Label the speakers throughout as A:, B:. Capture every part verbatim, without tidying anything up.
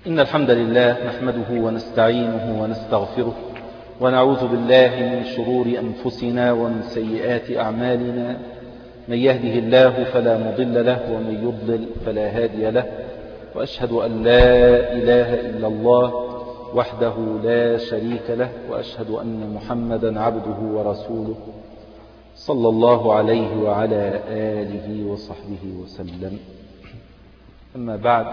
A: إن الحمد لله نحمده ونستعينه ونستغفره ونعوذ بالله من شرور أنفسنا ومن سيئات أعمالنا. من يهده الله فلا مضل له ومن يضلل فلا هادي له، وأشهد أن لا إله إلا الله وحده لا شريك له، وأشهد أن محمدا عبده ورسوله صلى الله عليه وعلى آله وصحبه وسلم. أما بعد،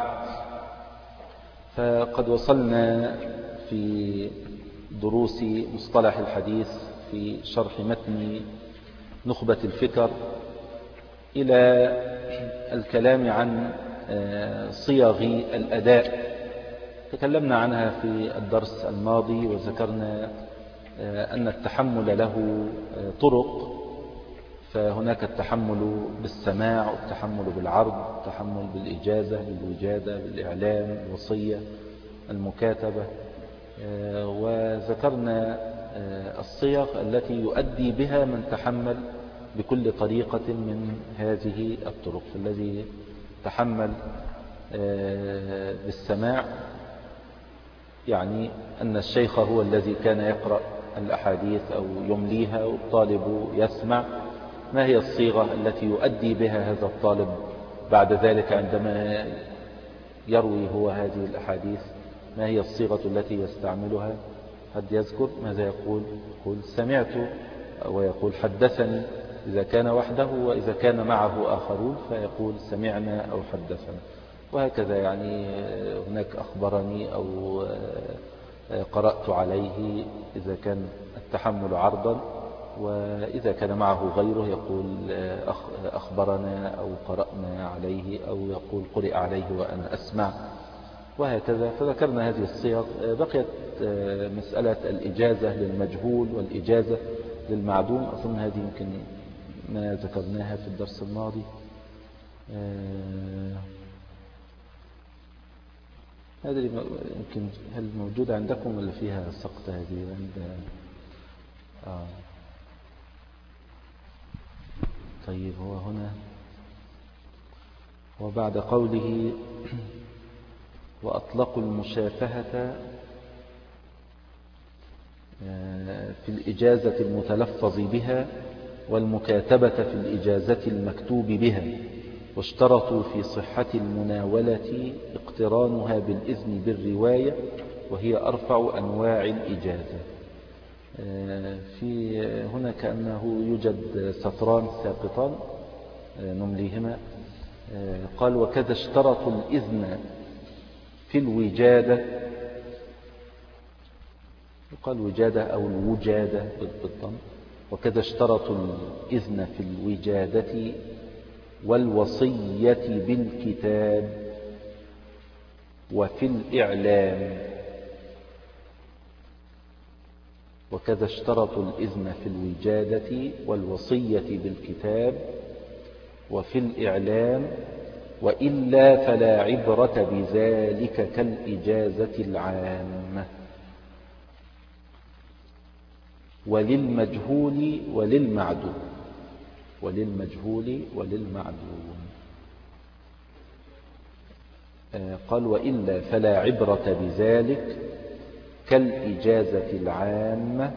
A: فقد وصلنا في دروس مصطلح الحديث في شرح متن نخبة الفكر إلى الكلام عن صيغ الأداء. تكلمنا عنها في الدرس الماضي وذكرنا أن التحمل له طرق، فهناك التحمل بالسماع والتحمل بالعرض، التحمل بالإجازة، بالوجادة، بالإعلام، الوصية، المكاتبة، وذكرنا الصيغ التي يؤدي بها من تحمل بكل طريقة من هذه الطرق. الذي تحمل بالسماع يعني أن الشيخ هو الذي كان يقرأ الأحاديث أو يمليها والطالب يسمع. ما هي الصيغة التي يؤدي بها هذا الطالب بعد ذلك عندما يروي هو هذه الأحاديث؟ ما هي الصيغة التي يستعملها؟ حد يذكر ماذا يقول؟ يقول سمعت، ويقول حدثني إذا كان وحده، وإذا كان معه آخرون فيقول سمعنا أو حدثنا، وهكذا. يعني هناك أخبرني أو قرأت عليه إذا كان التحمل عرضا، وإذا كان معه غيره يقول أخبرنا أو قرأنا عليه، أو يقول قرئ عليه وأنا أسمع، وهكذا. فذكرنا هذه الصيغ. بقيت مسألة الإجازة للمجهول والإجازة للمعدوم. أظن هذه يمكن ما ذكرناها في الدرس الماضي. هذا يمكن هل موجودة عندكم ولا فيها سقط؟ هذه عند آه. طيب، هو هنا وبعد قوله وأطلقوا المشافهة في الإجازة المتلفظ بها والمكاتبة في الإجازة المكتوب بها، واشترطوا في صحة المناولة اقترانها بالإذن بالرواية، وهي أرفع أنواع الإجازة. في هنا كأنه يوجد سطران ساقطان نمليهما. قال وكذا اشترطوا الإذن في الوجادة، قال وجادة أو الوجادة بالضم. وكذا اشترطوا الإذن في الوجادة والوصية بالكتاب وفي الإعلام. وكذا اشترطوا الإذن في الوجادة والوصية بالكتاب وفي الإعلام، وإلا فلا عبرة بذلك كالإجازة العامة. وللمجهول وللمعدوم، وللمجهول وللمعدوم. قال وإلا فلا عبرة بذلك كالإجازة العامة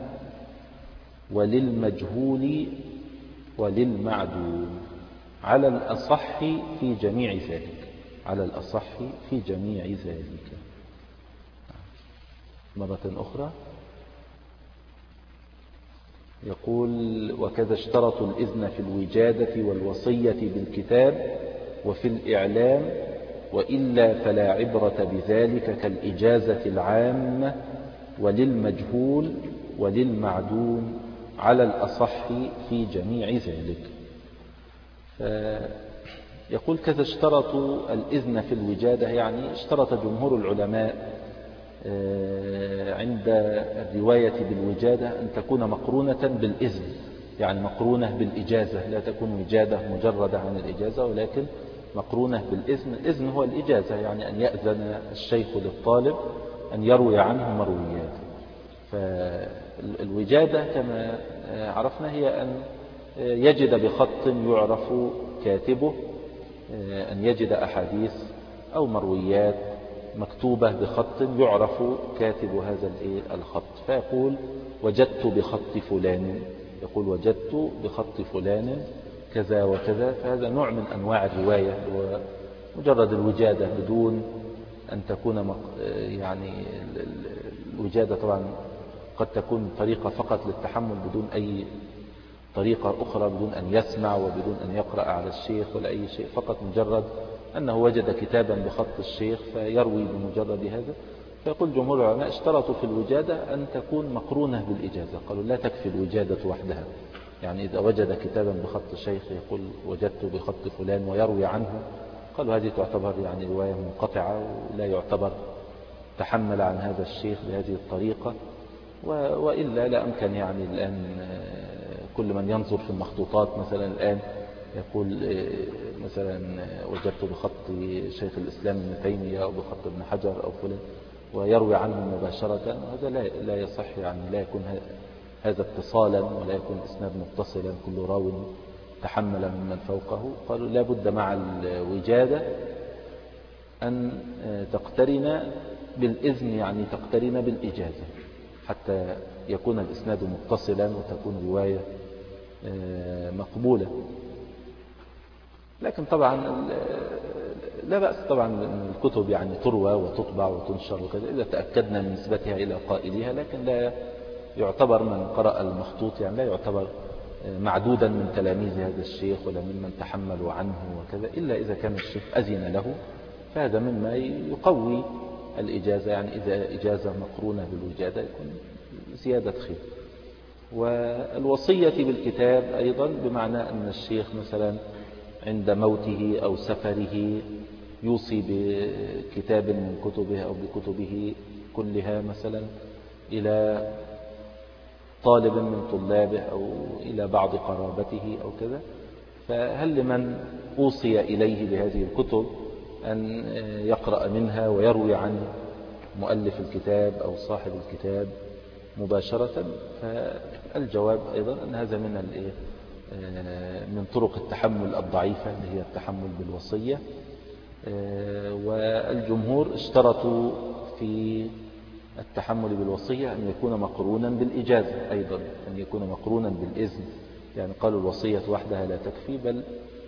A: وللمجهول وللمعدوم على الأصح في جميع ذلك، على الأصح في جميع ذلك. مرة أخرى يقول وكذا اشترطوا الإذن في الوجادة والوصية بالكتاب وفي الإعلام، وإلا فلا عبرة بذلك كالإجازة العامة وللمجهول وللمعدوم على الأصح في جميع ذلك. يقول كذا اشترطوا الإذن في الوجادة، يعني اشترط جمهور العلماء عند الرواية بالوجادة أن تكون مقرونة بالإذن، يعني مقرونة بالإجازة، لا تكون وجادة مجردة عن الإجازة، ولكن مقرونة بالإذن. الإذن هو الإجازة، يعني أن يأذن الشيخ للطالب أن يروي عنه مرويات. فالوجادة كما عرفنا هي أن يجد بخط يعرف كاتبه، أن يجد أحاديث أو مرويات مكتوبة بخط يعرف كاتب هذا الخط، فيقول وجدت بخط فلان، يقول وجدت بخط فلان كذا وكذا. فهذا نوع من أنواع الرواية، مجرد الوجادة بدون أن تكون يعني الوجادة طبعا قد تكون طريقة فقط للتحمل بدون أي طريقة أخرى، بدون أن يسمع وبدون أن يقرأ على الشيخ ولا أي شيء، فقط مجرد أنه وجد كتابا بخط الشيخ فيروي بمجرد هذا. فيقول جمهور العلماء اشترطوا في الوجادة أن تكون مقرونة بالإجازة، قالوا لا تكفي الوجادة وحدها. يعني إذا وجد كتابا بخط الشيخ يقول وجدت بخط فلان ويروي عنه، قالوا هذه تعتبر يعني رواية منقطعة ولا يعتبر تحمل عن هذا الشيخ بهذه الطريقة. وإلا لا أمكن يعني الآن كل من ينظر في المخطوطات مثلا الآن يقول مثلا وجدت بخط شيخ الإسلام ابن تيمية أو بخط ابن حجر أو فلان ويروي عنه مباشرة، هذا لا لا يصح، يعني لا يكون هذا اتصالا ولا يكون إسناد متصلا كل راو تحمل ممن فوقه. قالوا لا بد مع الوجادة أن تقترن بالإذن، يعني تقترن بالإجازة حتى يكون الإسناد متصلا وتكون رواية مقبولة. لكن طبعا لا بأس طبعا أن الكتب يعني تروى وتطبع وتنشر وكذا إذا تأكدنا من نسبتها إلى قائلها، لكن لا يعتبر من قرأ المخطوط يعني لا يعتبر معدودا من تلاميذ هذا الشيخ ولا ممن تحملوا عنه وكذا، إلا إذا كان الشيخ أذن له، فهذا مما يقوي الإجازة. يعني إذا إجازة مقرونة بالوجادة يكون زيادة خير. والوصية بالكتاب أيضا بمعنى أن الشيخ مثلا عند موته أو سفره يوصي بكتاب من كتبه أو بكتبه كلها مثلا إلى طالب من طلابه أو إلى بعض قرابته أو كذا، فهل لمن أوصي إليه بهذه الكتب أن يقرأ منها ويروي عن مؤلف الكتاب أو صاحب الكتاب مباشرة؟ فالجواب أيضا أن هذا من من طرق التحمل الضعيفة اللي هي التحمل بالوصية. والجمهور اشترطوا في التحمل بالوصية أن يكون مقرونا بالإجازة أيضا، أن يكون مقرونا بالإذن. يعني قالوا الوصية وحدها لا تكفي، بل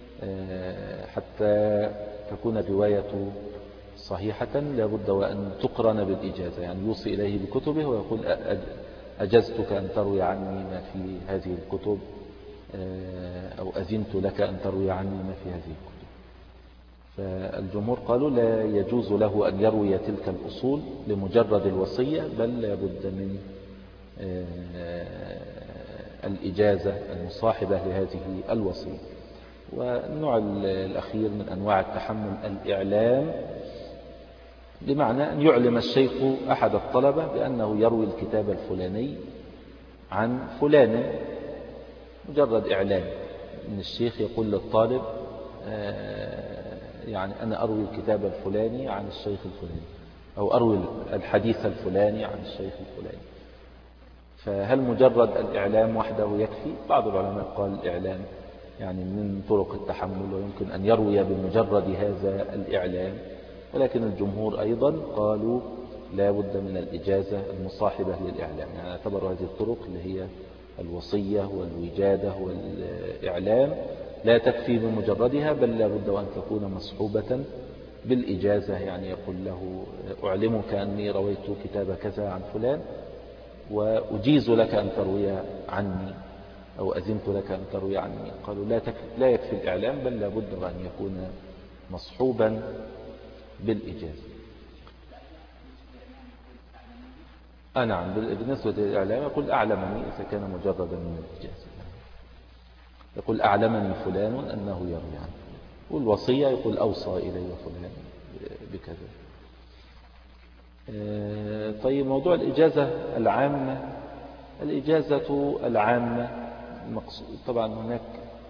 A: حتى تكون الرواية صحيحة لابد وأن تقرن بالإجازة، يعني يوصي إليه بكتبه ويقول أجزتك أن تروي عني ما في هذه الكتب أو أذنت لك أن تروي عني ما في هذه الكتب. فالجمهور قالوا لا يجوز له أن يروي تلك الأصول لمجرد الوصية، بل لابد من الإجازة المصاحبة لهذه الوصية. والنوع الأخير من أنواع التحمل الإعلام، بمعنى أن يعلم الشيخ أحد الطلبة بأنه يروي الكتاب الفلاني عن فلان، مجرد إعلام من الشيخ يقول للطالب يعني أنا أروي الكتاب الفلاني عن الشيخ الفلاني أو أروي الحديث الفلاني عن الشيخ الفلاني. فهل مجرد الإعلام وحده يكفي؟ بعض العلماء قال الإعلام يعني من طرق التحمل ويمكن أن يروي بمجرد هذا الإعلام، ولكن الجمهور أيضا قالوا لا بد من الإجازة المصاحبة للإعلام. يعني اعتبروا هذه الطرق اللي هي الوصية والوجادة والإعلام لا تكفي بمجردها، بل لا بد وأن تكون مصحوبة بالإجازة. يعني يقول له أعلمك أني رويت كتاب كذا عن فلان وأجيز لك أن تروي عني أو أذنت لك أن تروي عني. قالوا لا, لا يكفي الإعلام، بل لا بد وأن يكون مصحوبا بالإجازة. آه نعم، بالنسبة للإعلام يقول أعلمني إذا كان مجردا من الإجازة، يقول أعلمني فلان أنه يروي عنه. والوصية يقول أوصى إلي فلان بكذا. طيب موضوع الإجازة العامة، الإجازة العامة طبعا هناك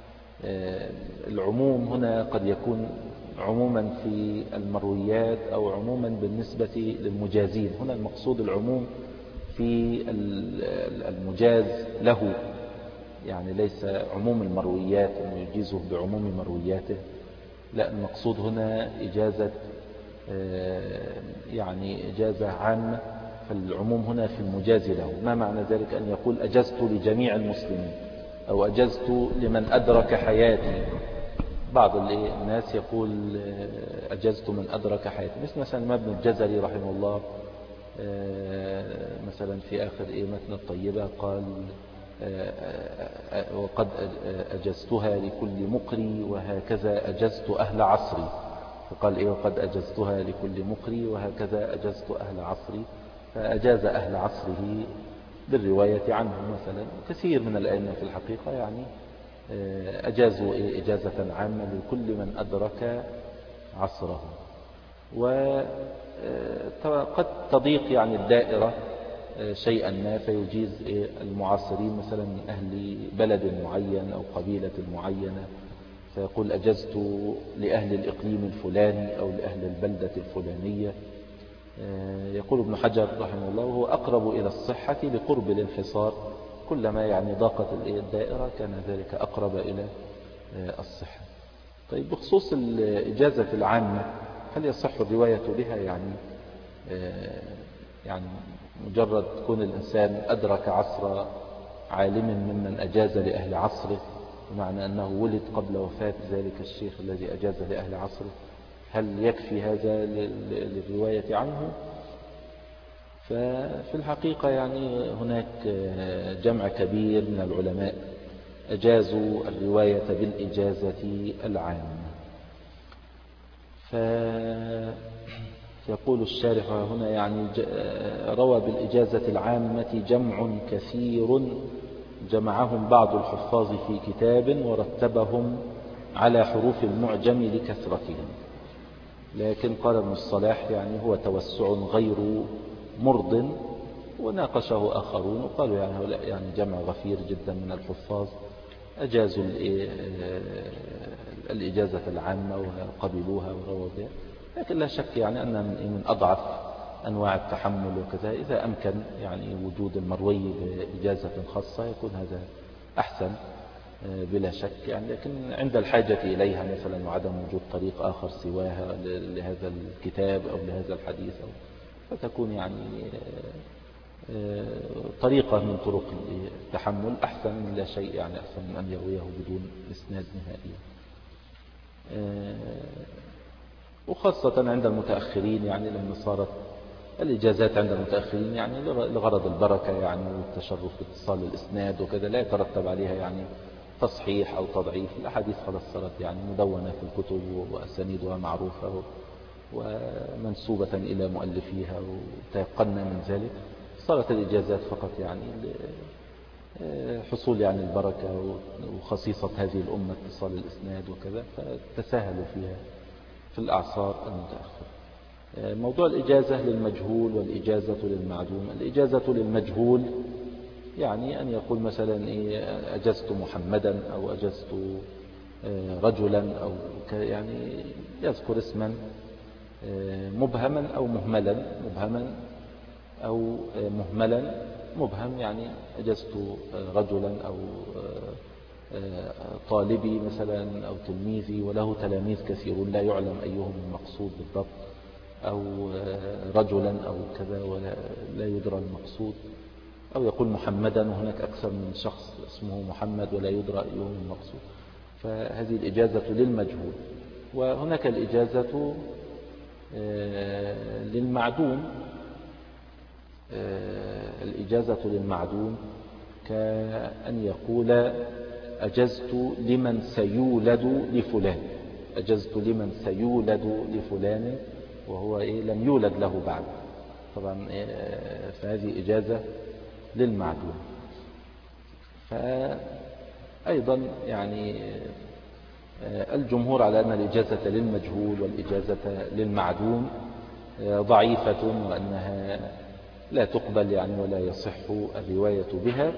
A: العموم هنا قد يكون عموما في المرويات أو عموما بالنسبة للمجازين. هنا المقصود العموم في المجاز له، يعني ليس عموم المرويات أنه يجيزه بعموم مروياته، لا، المقصود هنا إجازة يعني إجازة عامة، فالعموم هنا في المجاز له. ما معنى ذلك؟ أن يقول أجزت لجميع المسلمين أو أجزت لمن أدرك حياتي. بعض الناس يقول أجزت من أدرك حياتي، مثل مثلا ابن الجزري رحمه الله مثلا في آخر متن الطيبة قال وقد أجزتها لكل مقري وهكذا أجزت أهل عصري. فقال إيه وقد أجزتها لكل مقري وهكذا أجزت أهل عصري، فأجاز أهل عصره بالرواية عنه مثلا. كثير من الأئمة في الحقيقة يعني أجازوا إجازة عامة لكل من أدرك عصره. وقد تضيق يعني الدائرة شيئا ما فيجيز المعاصرين مثلا من أهل بلد معين أو قبيلة معينة، فيقول أجزت لأهل الإقليم الفلاني أو لأهل البلدة الفلانية. يقول ابن حجر رحمه الله وهو أقرب إلى الصحة لقرب الانحصار، كلما يعني ضاقت الدائرة كان ذلك أقرب إلى الصحة. طيب بخصوص الإجازة العامة، هل يصح الرواية بها؟ يعني يعني مجرد كون الإنسان أدرك عصر عالم ممن أجاز لأهل عصره، بمعنى أنه ولد قبل وفاة ذلك الشيخ الذي أجاز لأهل عصره، هل يكفي هذا للرواية عنه؟ ففي الحقيقة يعني هناك جمع كبير من العلماء أجازوا الرواية بالإجازة العامة. فيقول الشارح هنا يعني روى بالإجازة العامة جمع كثير جمعهم بعض الحفاظ في كتاب ورتبهم على حروف المعجم لكثرتهم. لكن قال ابن الصلاح يعني هو توسع غير مرض، وناقشه آخرون وقالوا يعني هؤلاء يعني جمع غفير جدا من الحفاظ أجازوا الإجازة العامة وقبلوها ورووا بها. لكن لا شك يعني أن من أضعف أنواع التحمل وكذا، إذا أمكن يعني وجود المروي بإجازة خاصة يكون هذا أحسن بلا شك يعني. لكن عند الحاجة إليها مثلا وعدم وجود طريق آخر سواها لهذا الكتاب أو لهذا الحديث أو فتكون يعني طريقة من طرق التحمل أحسن من لا شيء، يعني أحسن من أن يرويه بدون إسناد نهائي. وخاصة عند المتأخرين يعني لما صارت الإجازات عند المتأخرين يعني لغرض البركة يعني والتشرف باتصال الإسناد وكذا، لا يترتب عليها يعني تصحيح أو تضعيف. الأحاديث خلاص صارت يعني مدونة في الكتب وأسانيدها معروفة ومنسوبة إلى مؤلفيها وتيقنا من ذلك. صارت الإجازات فقط يعني حصول يعني البركة وخصيصة هذه الأمة اتصال الإسناد وكذا، فتساهلوا فيها في الأعصار المتأخرة. موضوع الإجازة للمجهول والإجازة للمعدوم. الإجازة للمجهول يعني أن يقول مثلا إيه أجزت محمدا أو أجزت رجلا أو يعني يذكر اسما مبهما أو مهملا، مبهما أو مهملا. مبهم يعني أجزت رجلا أو طالبي مثلا أو تلميذي وله تلاميذ كثيرون لا يعلم أيهم المقصود بالضبط، أو رجلا أو كذا ولا لا يدرى المقصود، أو يقول محمدا وهناك أكثر من شخص اسمه محمد ولا يدرى أيهم المقصود. فهذه الإجازة للمجهول. وهناك الإجازة للمعدوم. الإجازة للمعدوم كأن يقول أجزت لمن سيولد لفلان، أجزت لمن سيولد لفلان وهو إيه لم يولد له بعد. طبعا إيه فهذه إجازة للمعدوم. فأيضا يعني الجمهور على أن الإجازة للمجهول والإجازة للمعدوم ضعيفة وأنها لا تقبل يعني ولا يصح الرواية بها.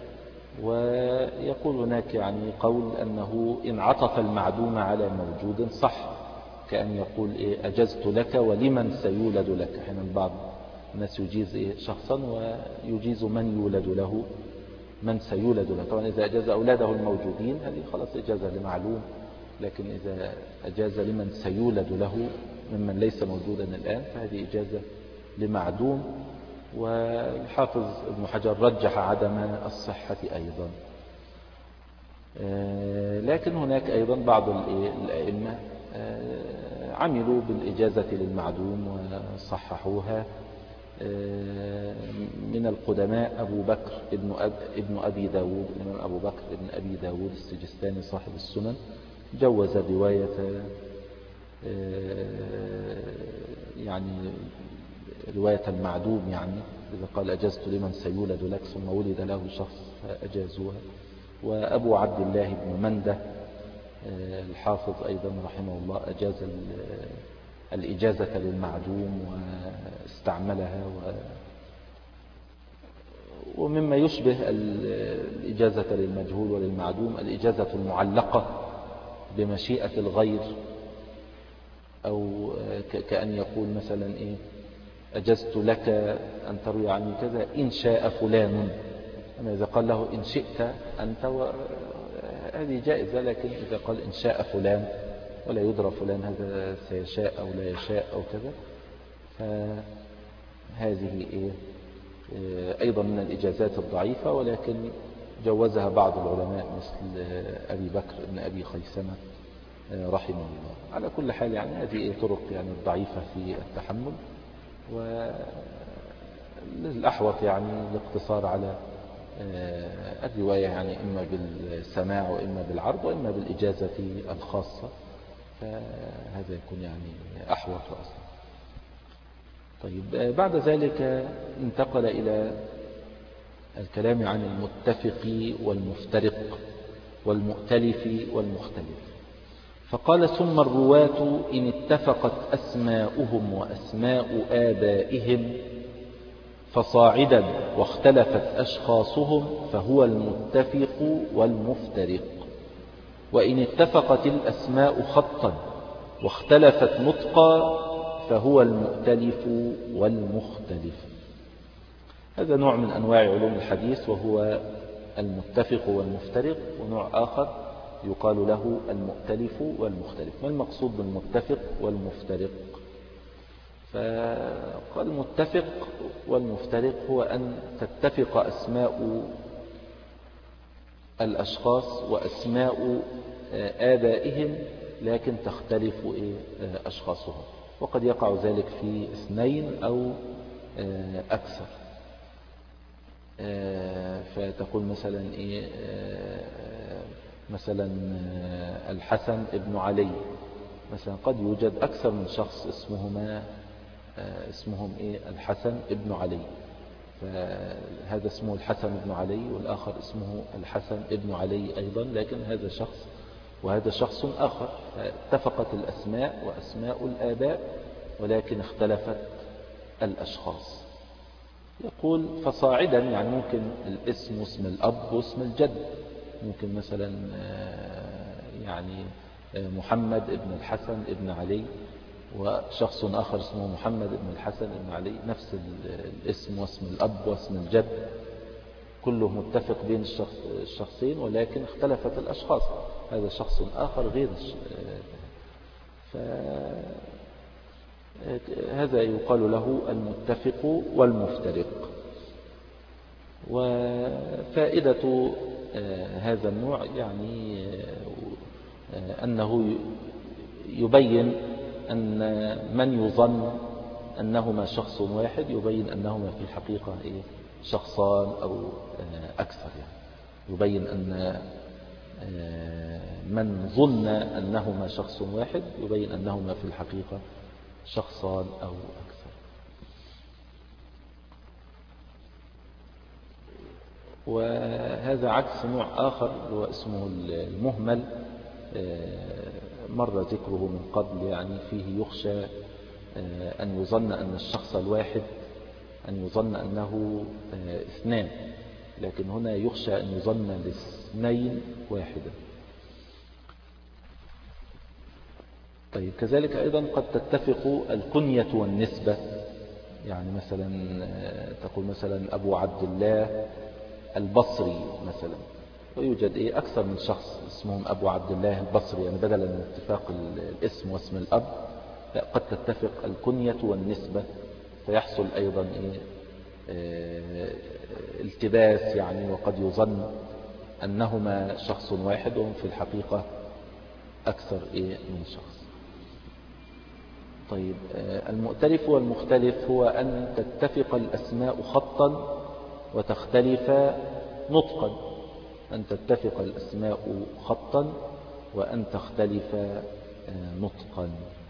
A: ويقول هناك يعني قول أنه إن عطف المعدوم على موجود صح، كأن يقول إيه أجزت لك ولمن سيولد لك. حين بعض الناس يجيز إيه شخصا ويجيز من يولد له، من سيولد له. طبعا إذا أجاز أولاده الموجودين هذه خلاص إجازة لمعلوم، لكن إذا أجاز لمن سيولد له ممن ليس موجودا الآن، فهذه إجازة لمعدوم. والحافظ ابن حجر رجح عدم الصحة أيضا. لكن هناك أيضا بعض الأئمة عملوا بالإجازة للمعدوم وصححوها. من القدماء أبو بكر ابن, أب ابن أبي داود، الإمام أبو بكر ابن أبي داود السجستاني صاحب السنن، جوز رواية يعني رواية المعدوم، يعني إذا قال أجزت لمن سيولد لك ثم ولد له شخص فأجازوها. وأبو عبد الله بن منده الحافظ أيضا رحمه الله أجاز الإجازة للمعدوم واستعملها. ومما يشبه الإجازة للمجهول وللمعدوم الإجازة المعلقة بمشيئة الغير، أو كأن يقول مثلا إيه أجزت لك أن تروي عني كذا إن شاء فلان. أما إذا قال له إن شئت أنت و... هذه جائزة، لكن إذا قال إن شاء فلان ولا يدرى فلان هذا سيشاء أو لا يشاء أو كذا، فهذه إيه أيضا من الإجازات الضعيفة، ولكن جوزها بعض العلماء مثل أبي بكر ابن أبي خيثمة رحمه الله. على كل حال يعني هذه طرق يعني الضعيفة في التحمل، وللأحوط يعني الاقتصار على الرواية، يعني إما بالسماع وإما بالعرض وإما بالإجازة الخاصة، فهذا يكون يعني أحوط وأسهل. طيب بعد ذلك انتقل إلى الكلام عن المتفق والمفترق والمؤتلف والمختلف، فقال ثم الرواة إن اتفقت أسماؤهم وأسماء آبائهم فصاعدا واختلفت أشخاصهم فهو المتفق والمفترق، وإن اتفقت الأسماء خطا واختلفت نطقا فهو المؤتلف والمختلف. هذا نوع من أنواع علوم الحديث وهو المتفق والمفترق، ونوع آخر يقال له المؤتلف والمختلف. ما المقصود بالمتفق والمفترق؟ فقال المتفق والمفترق هو أن تتفق أسماء الأشخاص وأسماء آبائهم لكن تختلف أشخاصهم، وقد يقع ذلك في اثنين أو أكثر. فتقول مثلا إيه مثلا الحسن ابن علي مثلا، قد يوجد أكثر من شخص اسمهما اسمهم إيه الحسن ابن علي، فهذا اسمه الحسن ابن علي والآخر اسمه الحسن ابن علي أيضا، لكن هذا شخص وهذا شخص آخر. اتفقت الأسماء وأسماء الآباء ولكن اختلفت الأشخاص. يقول فصاعدا يعني ممكن الاسم واسم الأب واسم الجد، ممكن مثلا يعني محمد ابن الحسن ابن علي وشخص آخر اسمه محمد ابن الحسن ابن علي، نفس الاسم واسم الأب واسم الجد كله متفق بين الشخص الشخصين ولكن اختلفت الأشخاص، هذا شخص آخر غير. فهذا يقال له المتفق والمفترق. وفائدة هذا النوع يعني أنه يبين أن من يظن أنهما شخص واحد يبين أنهما في الحقيقة شخصان أو أكثر، يعني يبين أن من ظن أنهما شخص واحد يبين أنهما في الحقيقة شخصان أو أكثر. وهذا عكس نوع آخر هو اسمه المهمل، مر ذكره من قبل، يعني فيه يخشى أن يظن أن الشخص الواحد أن يظن أنه اثنان، لكن هنا يخشى أن يظن الاثنين واحدا. طيب كذلك أيضا قد تتفق الكنية والنسبة، يعني مثلا تقول مثلا أبو عبد الله البصري مثلا، ويوجد إيه أكثر من شخص اسمهم أبو عبد الله البصري، يعني بدلا من اتفاق الاسم واسم الأب لا، قد تتفق الكنية والنسبة فيحصل أيضا إيه اه التباس يعني، وقد يظن أنهما شخص واحد وهم في الحقيقة أكثر إيه من شخص. طيب اه المؤتلف والمختلف هو أن تتفق الأسماء خطا وتختلف نطقا، أن تتفق الأسماء خطا وأن تختلف اه نطقا.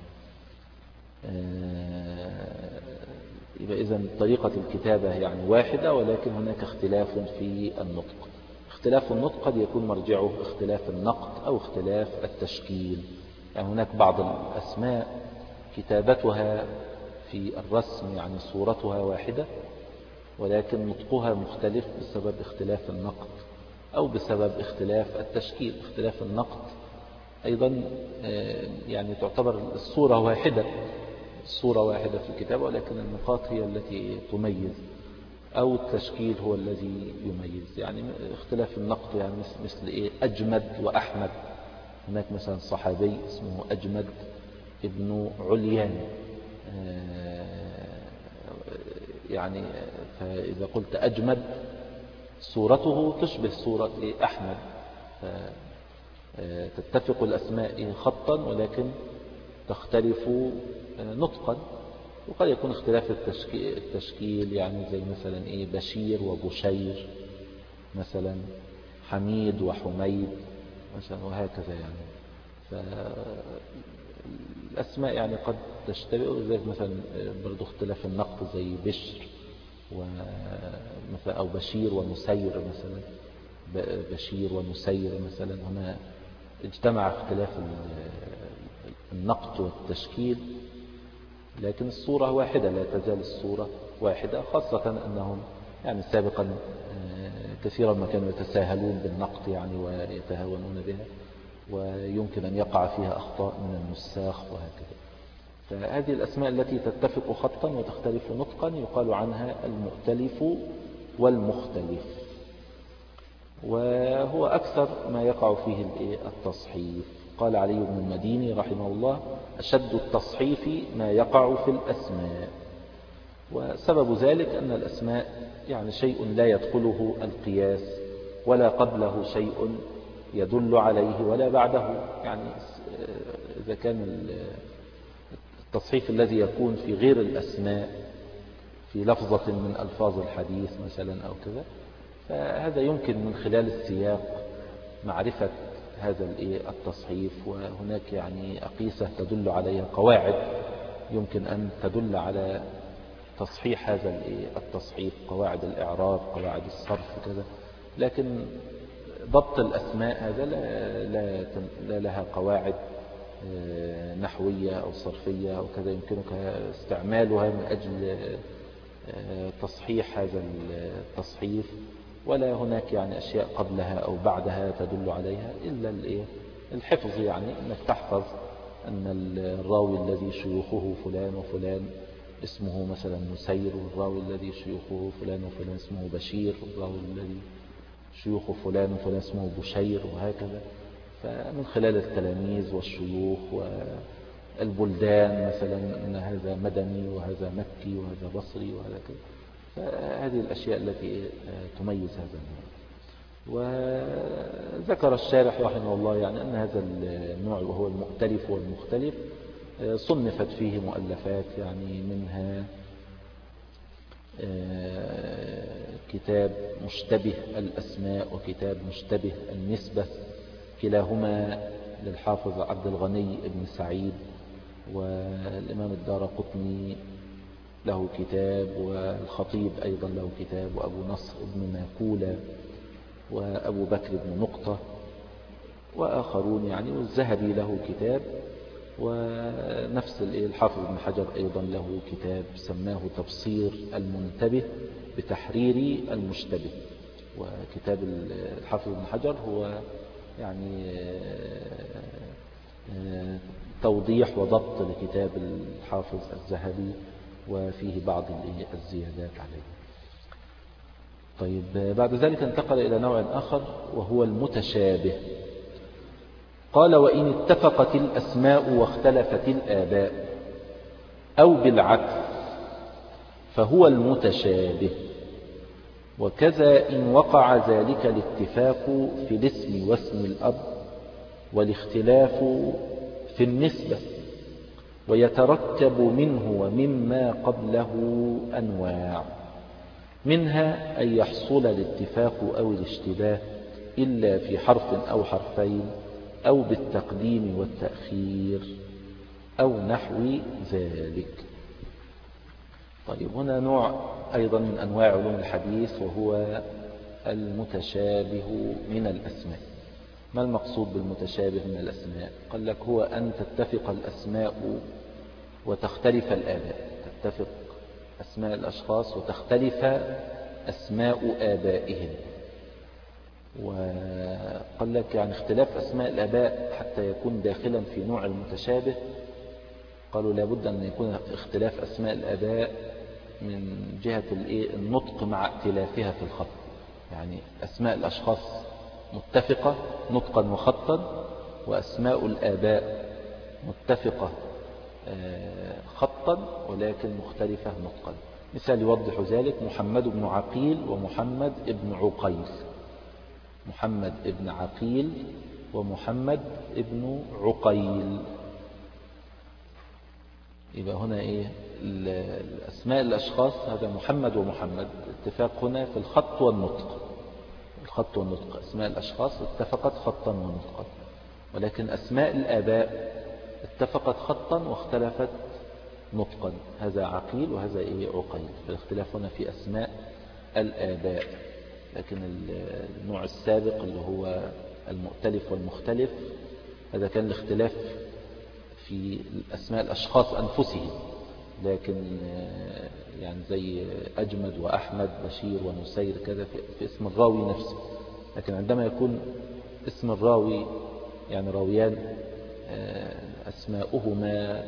A: يبقى إذن طريقة الكتابة يعني واحدة، ولكن هناك اختلاف في النطق. اختلاف النطق قد يكون مرجعه اختلاف النقط أو اختلاف التشكيل. يعني هناك بعض الأسماء كتابتها في الرسم يعني صورتها واحدة، ولكن نطقها مختلف بسبب اختلاف النقط أو بسبب اختلاف التشكيل. اختلاف النقط أيضا يعني تعتبر الصورة واحدة، الصورة واحدة في الكتاب، ولكن النقاط هي التي تميز، أو التشكيل هو الذي يميز. يعني اختلاف النقط يعني مثل إيه أجمد وأحمد. هناك مثلا صحابي اسمه أجمد ابن عليان، يعني فإذا قلت أجمد صورته تشبه صورة إيه أحمد، تتفق الأسماء خطا ولكن تختلف نطقا. وقد يكون اختلاف التشكيل, التشكيل يعني زي مثلا إيه بشير وبشير مثلا، حميد وحميد مثلا، وهكذا يعني. فالأسماء يعني قد تشتبه، زي مثلا برضو اختلاف النقط زي بشر ومثلا أو بشير ومسير مثلا، بشير ومسير مثلا. هنا اجتمع اختلاف النقط والتشكيل، لكن الصورة واحدة، لا تزال الصورة واحدة، خاصة أنهم يعني سابقا كثيرا ما كانوا يتساهلون بالنقط يعني ويتهاونون بها، ويمكن أن يقع فيها أخطاء من النساخ وهكذا. فهذه الأسماء التي تتفق خطا وتختلف نطقا يقال عنها المؤتلف والمختلف، وهو أكثر ما يقع فيه التصحيف. قال علي بن المديني رحمه الله: أشد التصحيف ما يقع في الأسماء. وسبب ذلك أن الأسماء يعني شيء لا يدخله القياس، ولا قبله شيء يدل عليه ولا بعده. يعني إذا كان التصحيف الذي يكون في غير الأسماء في لفظة من ألفاظ الحديث مثلا أو كذا، فهذا يمكن من خلال السياق معرفة هذا التصحيف. وهناك يعني أقيسة تدل عليها، قواعد يمكن أن تدل على تصحيح هذا التصحيف، قواعد الإعراب، قواعد الصرف كذا. لكن ضبط الأسماء هذا لا, لا, لا لها قواعد نحوية أو صرفية أو كذا يمكنك استعمالها من أجل تصحيح هذا التصحيف، ولا هناك يعني أشياء قبلها أو بعدها تدل عليها إلا الحفظ. يعني أنك تحفظ أن الراوي الذي شيوخه فلان وفلان اسمه مثلا مسير، والراوي الذي شيوخه فلان وفلان اسمه بشير، والراوي الذي شيوخه فلان وفلان اسمه بشير، وهكذا. فمن خلال التلاميذ والشيوخ والبلدان مثلا أن هذا مدني وهذا مكي وهذا بصري وهذا كذا. فهذه الأشياء التي تميز هذا النوع. وذكر الشارح رحمه الله يعني أن هذا النوع وهو المؤتلف والمختلف صنفت فيه مؤلفات، يعني منها كتاب مشتبه الأسماء وكتاب مشتبه النسبة، كلاهما للحافظ عبد الغني بن سعيد. والإمام الدارقطني له كتاب، والخطيب أيضا له كتاب، وأبو نصر بن ماكولة، وأبو بكر بن نقطة، وآخرون يعني، والذهبي له كتاب. ونفس الحافظ بن حجر أيضا له كتاب سماه تبصير المنتبه بتحرير المشتبه. وكتاب الحافظ بن حجر هو يعني توضيح وضبط لكتاب الحافظ الذهبي، وفيه بعض الزيادات عليه. طيب بعد ذلك انتقل إلى نوع آخر وهو المتشابه. قال: وإن اتفقت الأسماء واختلفت الآباء. أو بالعكس فهو المتشابه. وكذا إن وقع ذلك الاتفاق في الاسم واسم الأب والاختلاف في النسبة، ويترتب منه ومما قبله أنواع، منها أن يحصل الاتفاق أو الاشتباه إلا في حرف أو حرفين أو بالتقديم والتأخير أو نحو ذلك. طيب هنا نوع أيضا من أنواع علوم الحديث وهو المتشابه من الأسماء. ما المقصود بالمتشابه من الأسماء؟ قال لك هو أن تتفق الأسماء وتختلف الآباء، تتفق أسماء الأشخاص وتختلف أسماء آبائهم. وقال لك يعني اختلاف أسماء الآباء حتى يكون داخلا في نوع المتشابه، قالوا لابد أن يكون اختلاف أسماء الآباء من جهة النطق مع ائتلافها في الخط، يعني أسماء الأشخاص متفقة نطقا وخطا، وأسماء الآباء متفقة خطا ولكن مختلفة نطقا. مثال يوضح ذلك محمد بن عقيل ومحمد بن عقيل، محمد بن عقيل ومحمد بن عقيل. يبقى هنا ايه الأسماء الأشخاص، هذا محمد ومحمد اتفاق هنا في الخط والنطق، الخط والنطق أسماء الأشخاص اتفقت خطا ونطقا، ولكن أسماء الآباء اتفقت خطا واختلفت نطقا، هذا عقيل وهذا ايه عقيل، فالاختلاف هنا في أسماء الآباء. لكن النوع السابق اللي هو المؤتلف والمختلف هذا كان الاختلاف في أسماء الأشخاص أنفسهم، لكن يعني زي أجمد وأحمد بشير ونسير كذا في اسم الراوي نفسه. لكن عندما يكون اسم الراوي يعني راويان أسماؤهما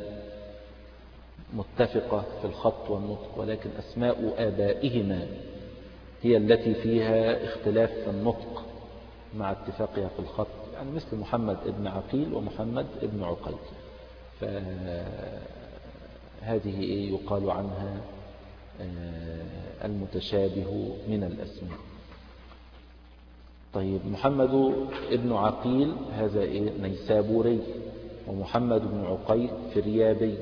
A: متفقة في الخط والنطق، ولكن أسماء آبائهما هي التي فيها اختلاف في النطق مع اتفاقها في الخط، يعني مثل محمد ابن عقيل ومحمد ابن عقيل، فهذه يقال عنها المتشابه من الأسماء. طيب محمد ابن عقيل هذا إيه نيسابوري، ومحمد بن عقيل فريابي،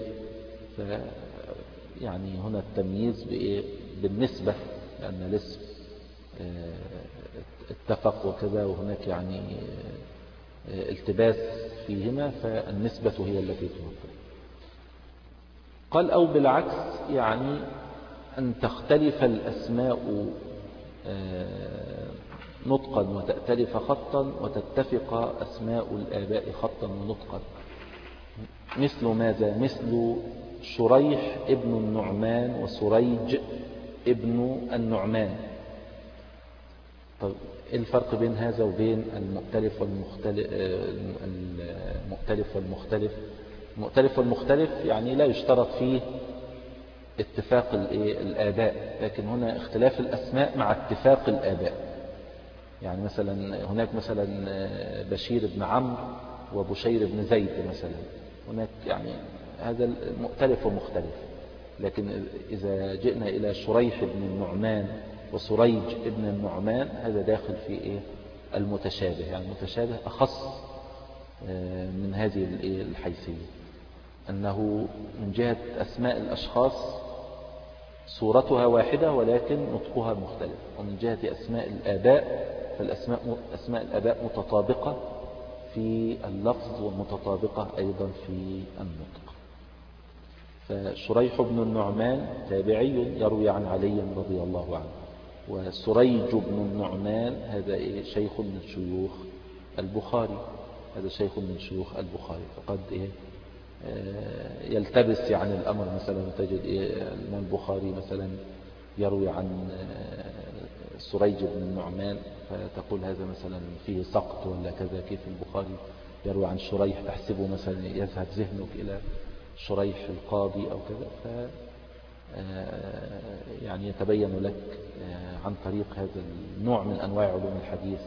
A: يعني هنا التمييز بإيه بالنسبة، لأن الاسم اتفق وكذا وهناك يعني التباس فيهما، فالنسبة هي التي توفر. قال أو بالعكس، يعني أن تختلف الأسماء نطقا وتأتلف خطا وتتفق أسماء الآباء خطا ونطقا. مثل ماذا؟ مثل شريح ابن النعمان وسريج ابن النعمان. طيب ايه الفرق بين هذا وبين المؤتلف والمختلف؟ المؤتلف والمختلف المؤتلف والمختلف يعني لا يشترط فيه اتفاق الآباء، لكن هنا اختلاف الأسماء مع اتفاق الآباء. يعني مثلا هناك مثلا بشير بن عمرو وبشير بن زيد مثلا، هناك يعني هذا مؤتلف ومختلف. لكن إذا جئنا إلى شريح بن النعمان وسريج ابن النعمان هذا داخل في إيه المتشابه، يعني المتشابه أخص من هذه الحيثية، أنه من جهة أسماء الأشخاص صورتها واحدة ولكن نطقها مختلف، ومن جهة أسماء الآباء فالأسماء أسماء الآباء متطابقة في اللفظ ومتطابقة أيضا في النطق. فشريح بن النعمان تابعي يروي عن علي رضي الله عنه، وسريج بن النعمان هذا شيخ من شيوخ البخاري، هذا شيخ من شيوخ البخاري. فقد إيه يلتبس يعني الأمر، مثلا تجد إيه الإمام البخاري مثلا يروي عن سريج بن النعمان فتقول هذا مثلا فيه سقط ولا كذا، كيف البخاري يروي عن شريح تحسبه مثلا يذهب ذهنك إلى شريح القاضي أو كذا، ف يعني يتبين لك عن طريق هذا النوع من أنواع علوم الحديث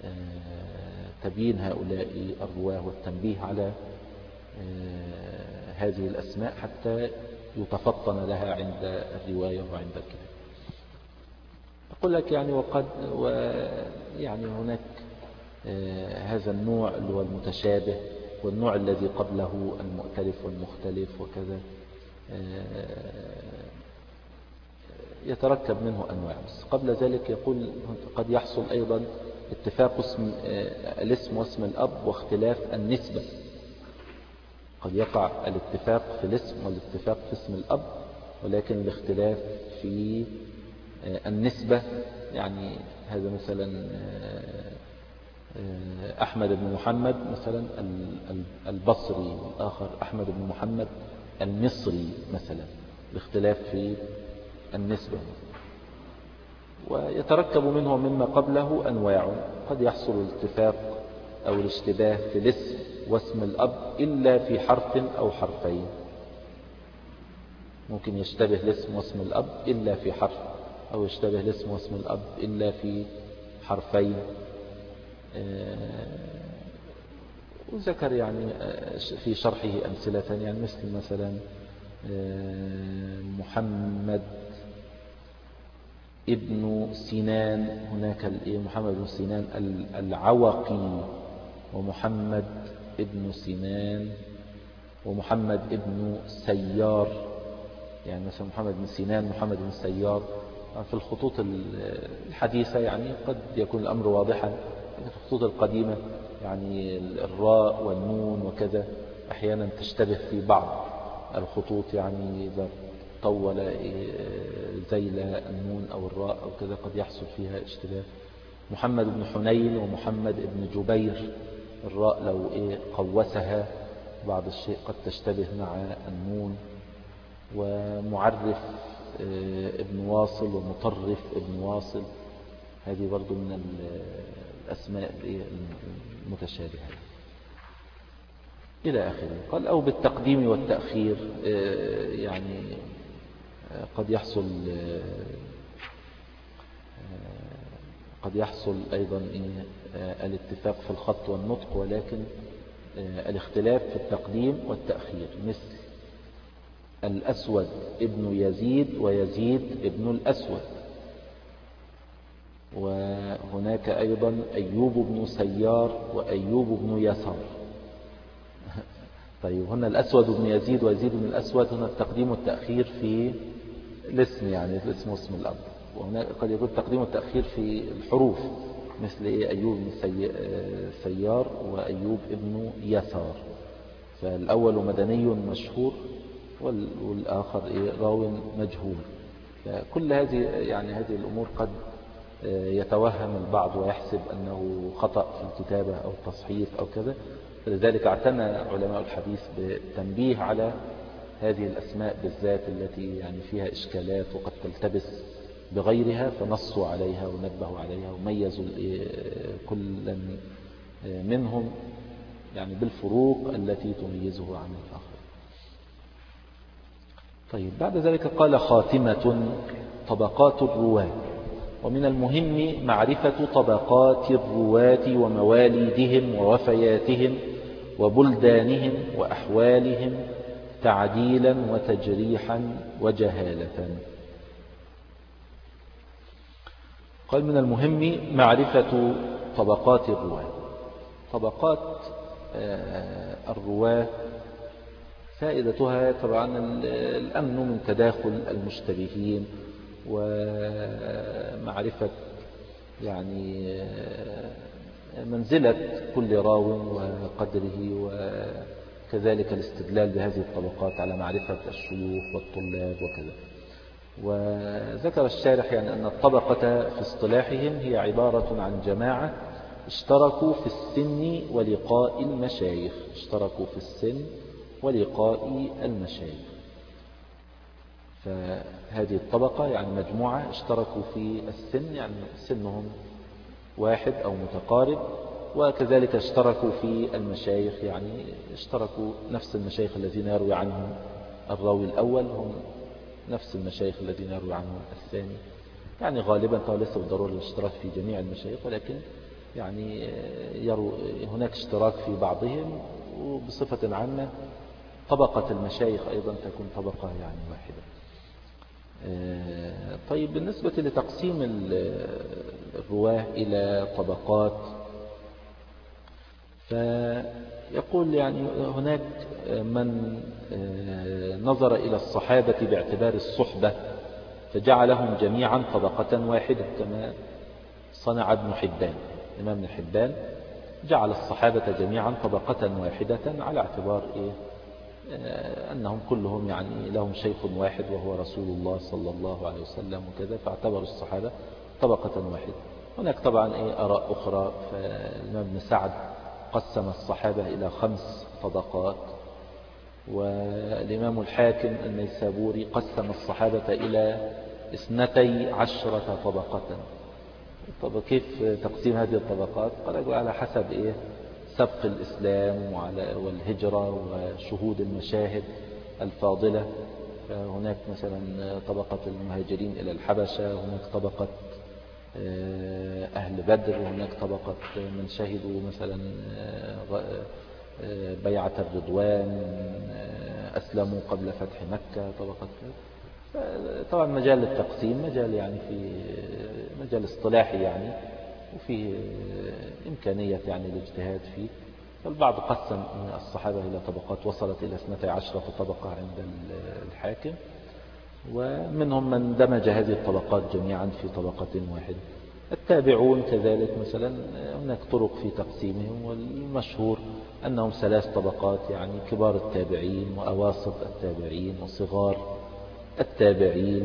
A: تبيين هؤلاء الرواه والتنبيه على هذه الأسماء حتى يتفطن لها عند الرواية وعند الكتاب. أقول لك يعني وقد ويعني هناك هذا النوع اللي هو المتشابه، والنوع الذي قبله المؤتلف والمختلف وكذا، يتركب منه أنواع. بس قبل ذلك يقول قد يحصل أيضا اتفاق اسم الاسم واسم الأب واختلاف النسبة. قد يقع الاتفاق في الاسم والاتفاق في اسم الأب، ولكن الاختلاف في النسبة. يعني هذا مثلا أحمد بن محمد مثلا البصري، والآخر أحمد بن محمد المصري مثلا، الاختلاف في النسبة. ويتركب منه مما قبله أنواع. قد يحصل الاتفاق أو الاشتباه في الاسم واسم الأب إلا في حرف أو حرفين. ممكن يشتبه الاسم واسم الأب إلا في حرف، أو يشتبه الاسم واسم الأب إلا في حرفين. وذكر يعني في شرحه أمثلة، يعني مثل مثلا محمد ابن سنان، هناك محمد بن سنان العوقي، ومحمد ابن سنان، ومحمد ابن سيار. يعني مثلا محمد بن سنان محمد بن سيار. في الخطوط الحديثة يعني قد يكون الأمر واضحا، في الخطوط القديمة يعني الراء والنون وكذا أحيانا تشتبه في بعض الخطوط، يعني إذا طول زيل النون أو الراء أو كذا قد يحصل فيها اشتباه. محمد بن حنين ومحمد بن جبير، الراء لو قوسها بعض الشيء قد تشتبه مع النون. ومعرف ابن واصل ومطرف ابن واصل، هذه برضو من الأسماء المتشابهة إلى آخره. قال أو بالتقديم والتأخير، يعني قد يحصل قد يحصل أيضا الاتفاق في الخط والنطق، ولكن الاختلاف في التقديم والتأخير، مثل الأسود ابن يزيد ويزيد ابن الأسود. وهناك أيضا أيوب بن سيار وأيوب بن يسار. طيب هنا الأسود بن يزيد ويزيد بن الأسود، هنا التقديم والتأخير في الاسم، يعني الاسم واسم الأب. وهناك قد يكون التقديم والتأخير في الحروف، مثل أيوب بن سيار وأيوب بن يسار. فالأول مدني مشهور والآخر راو مجهول. كل هذه يعني هذه الأمور قد يتوهم البعض ويحسب أنه خطأ في الكتابة أو التصحيف أو كذا. فلذلك اعتنى علماء الحديث بالتنبيه على هذه الأسماء بالذات التي يعني فيها إشكالات وقد تلتبس بغيرها، فنصوا عليها ونبهوا عليها وميزوا كل منهم يعني بالفروق التي تميزه عن الآخر. طيب بعد ذلك قال خاتمة طبقات الرواة. ومن المهم معرفة طبقات الرواة ومواليدهم ووفياتهم وبلدانهم وأحوالهم تعديلا وتجريحا وجهالة. قال من المهم معرفة طبقات الرواة. طبقات الرواة فائدتها طبعا الأمن من تداخل المشتبهين، ومعرفة يعني منزلة كل راو وقدره، وكذلك الاستدلال بهذه الطبقات على معرفة الشيوخ والطلاب وكذا. وذكر الشارح يعني أن الطبقة في اصطلاحهم هي عبارة عن جماعة اشتركوا في السن ولقاء المشايخ اشتركوا في السن ولقاء المشايخ. فهذه الطبقة يعني مجموعة اشتركوا في السن، يعني سنهم واحد أو متقارب، وكذلك اشتركوا في المشايخ، يعني اشتركوا نفس المشايخ الذين يروي عنهم الراوي الأول هم نفس المشايخ الذين يروي عنهم الثاني. يعني غالبا طبعا ليس بالضرورة الاشتراك في جميع المشايخ، ولكن يعني يرو هناك اشتراك في بعضهم، وبصفة عامة طبقة المشايخ أيضا تكون طبقة يعني واحدة. طيب بالنسبة لتقسيم الرواه إلى طبقات، فيقول يعني هناك من نظر إلى الصحابة باعتبار الصحبة فجعلهم جميعا طبقة واحدة كما صنع ابن حبان. الإمام ابن حبان جعل الصحابة جميعا طبقة واحدة على اعتبار إيه؟ أنهم كلهم يعني لهم شيخ واحد وهو رسول الله صلى الله عليه وسلم وكذا، فاعتبروا الصحابة طبقة واحدة. هناك طبعا إيه آراء أخرى، فالإمام ابن سعد قسم الصحابة إلى خمس طبقات، والإمام الحاكم النيسابوري قسم الصحابة إلى اثنتي عشرة طبقة. طب كيف تقسيم هذه الطبقات؟ قالوا على حسب إيه؟ سبق الإسلام والهجرة وشهود المشاهد الفاضلة. فهناك مثلا طبقة المهاجرين إلى الحبشة، هناك طبقة أهل بدر، وهناك طبقة من شهدوا مثلا بيعة الرضوان، أسلموا قبل فتح مكة، طبقة. طبعا مجال التقسيم مجال يعني في مجال اصطلاحي يعني، وفيه إمكانية يعني الاجتهاد فيه. فالبعض قسم الصحابة إلى طبقات وصلت إلى اثنتي عشرة طبقة عند الحاكم، ومنهم من دمج هذه الطبقات جميعا في طبقة واحدة. التابعون كذلك مثلا هناك طرق في تقسيمهم، والمشهور أنهم ثلاث طبقات، يعني كبار التابعين وأواسط التابعين وصغار التابعين.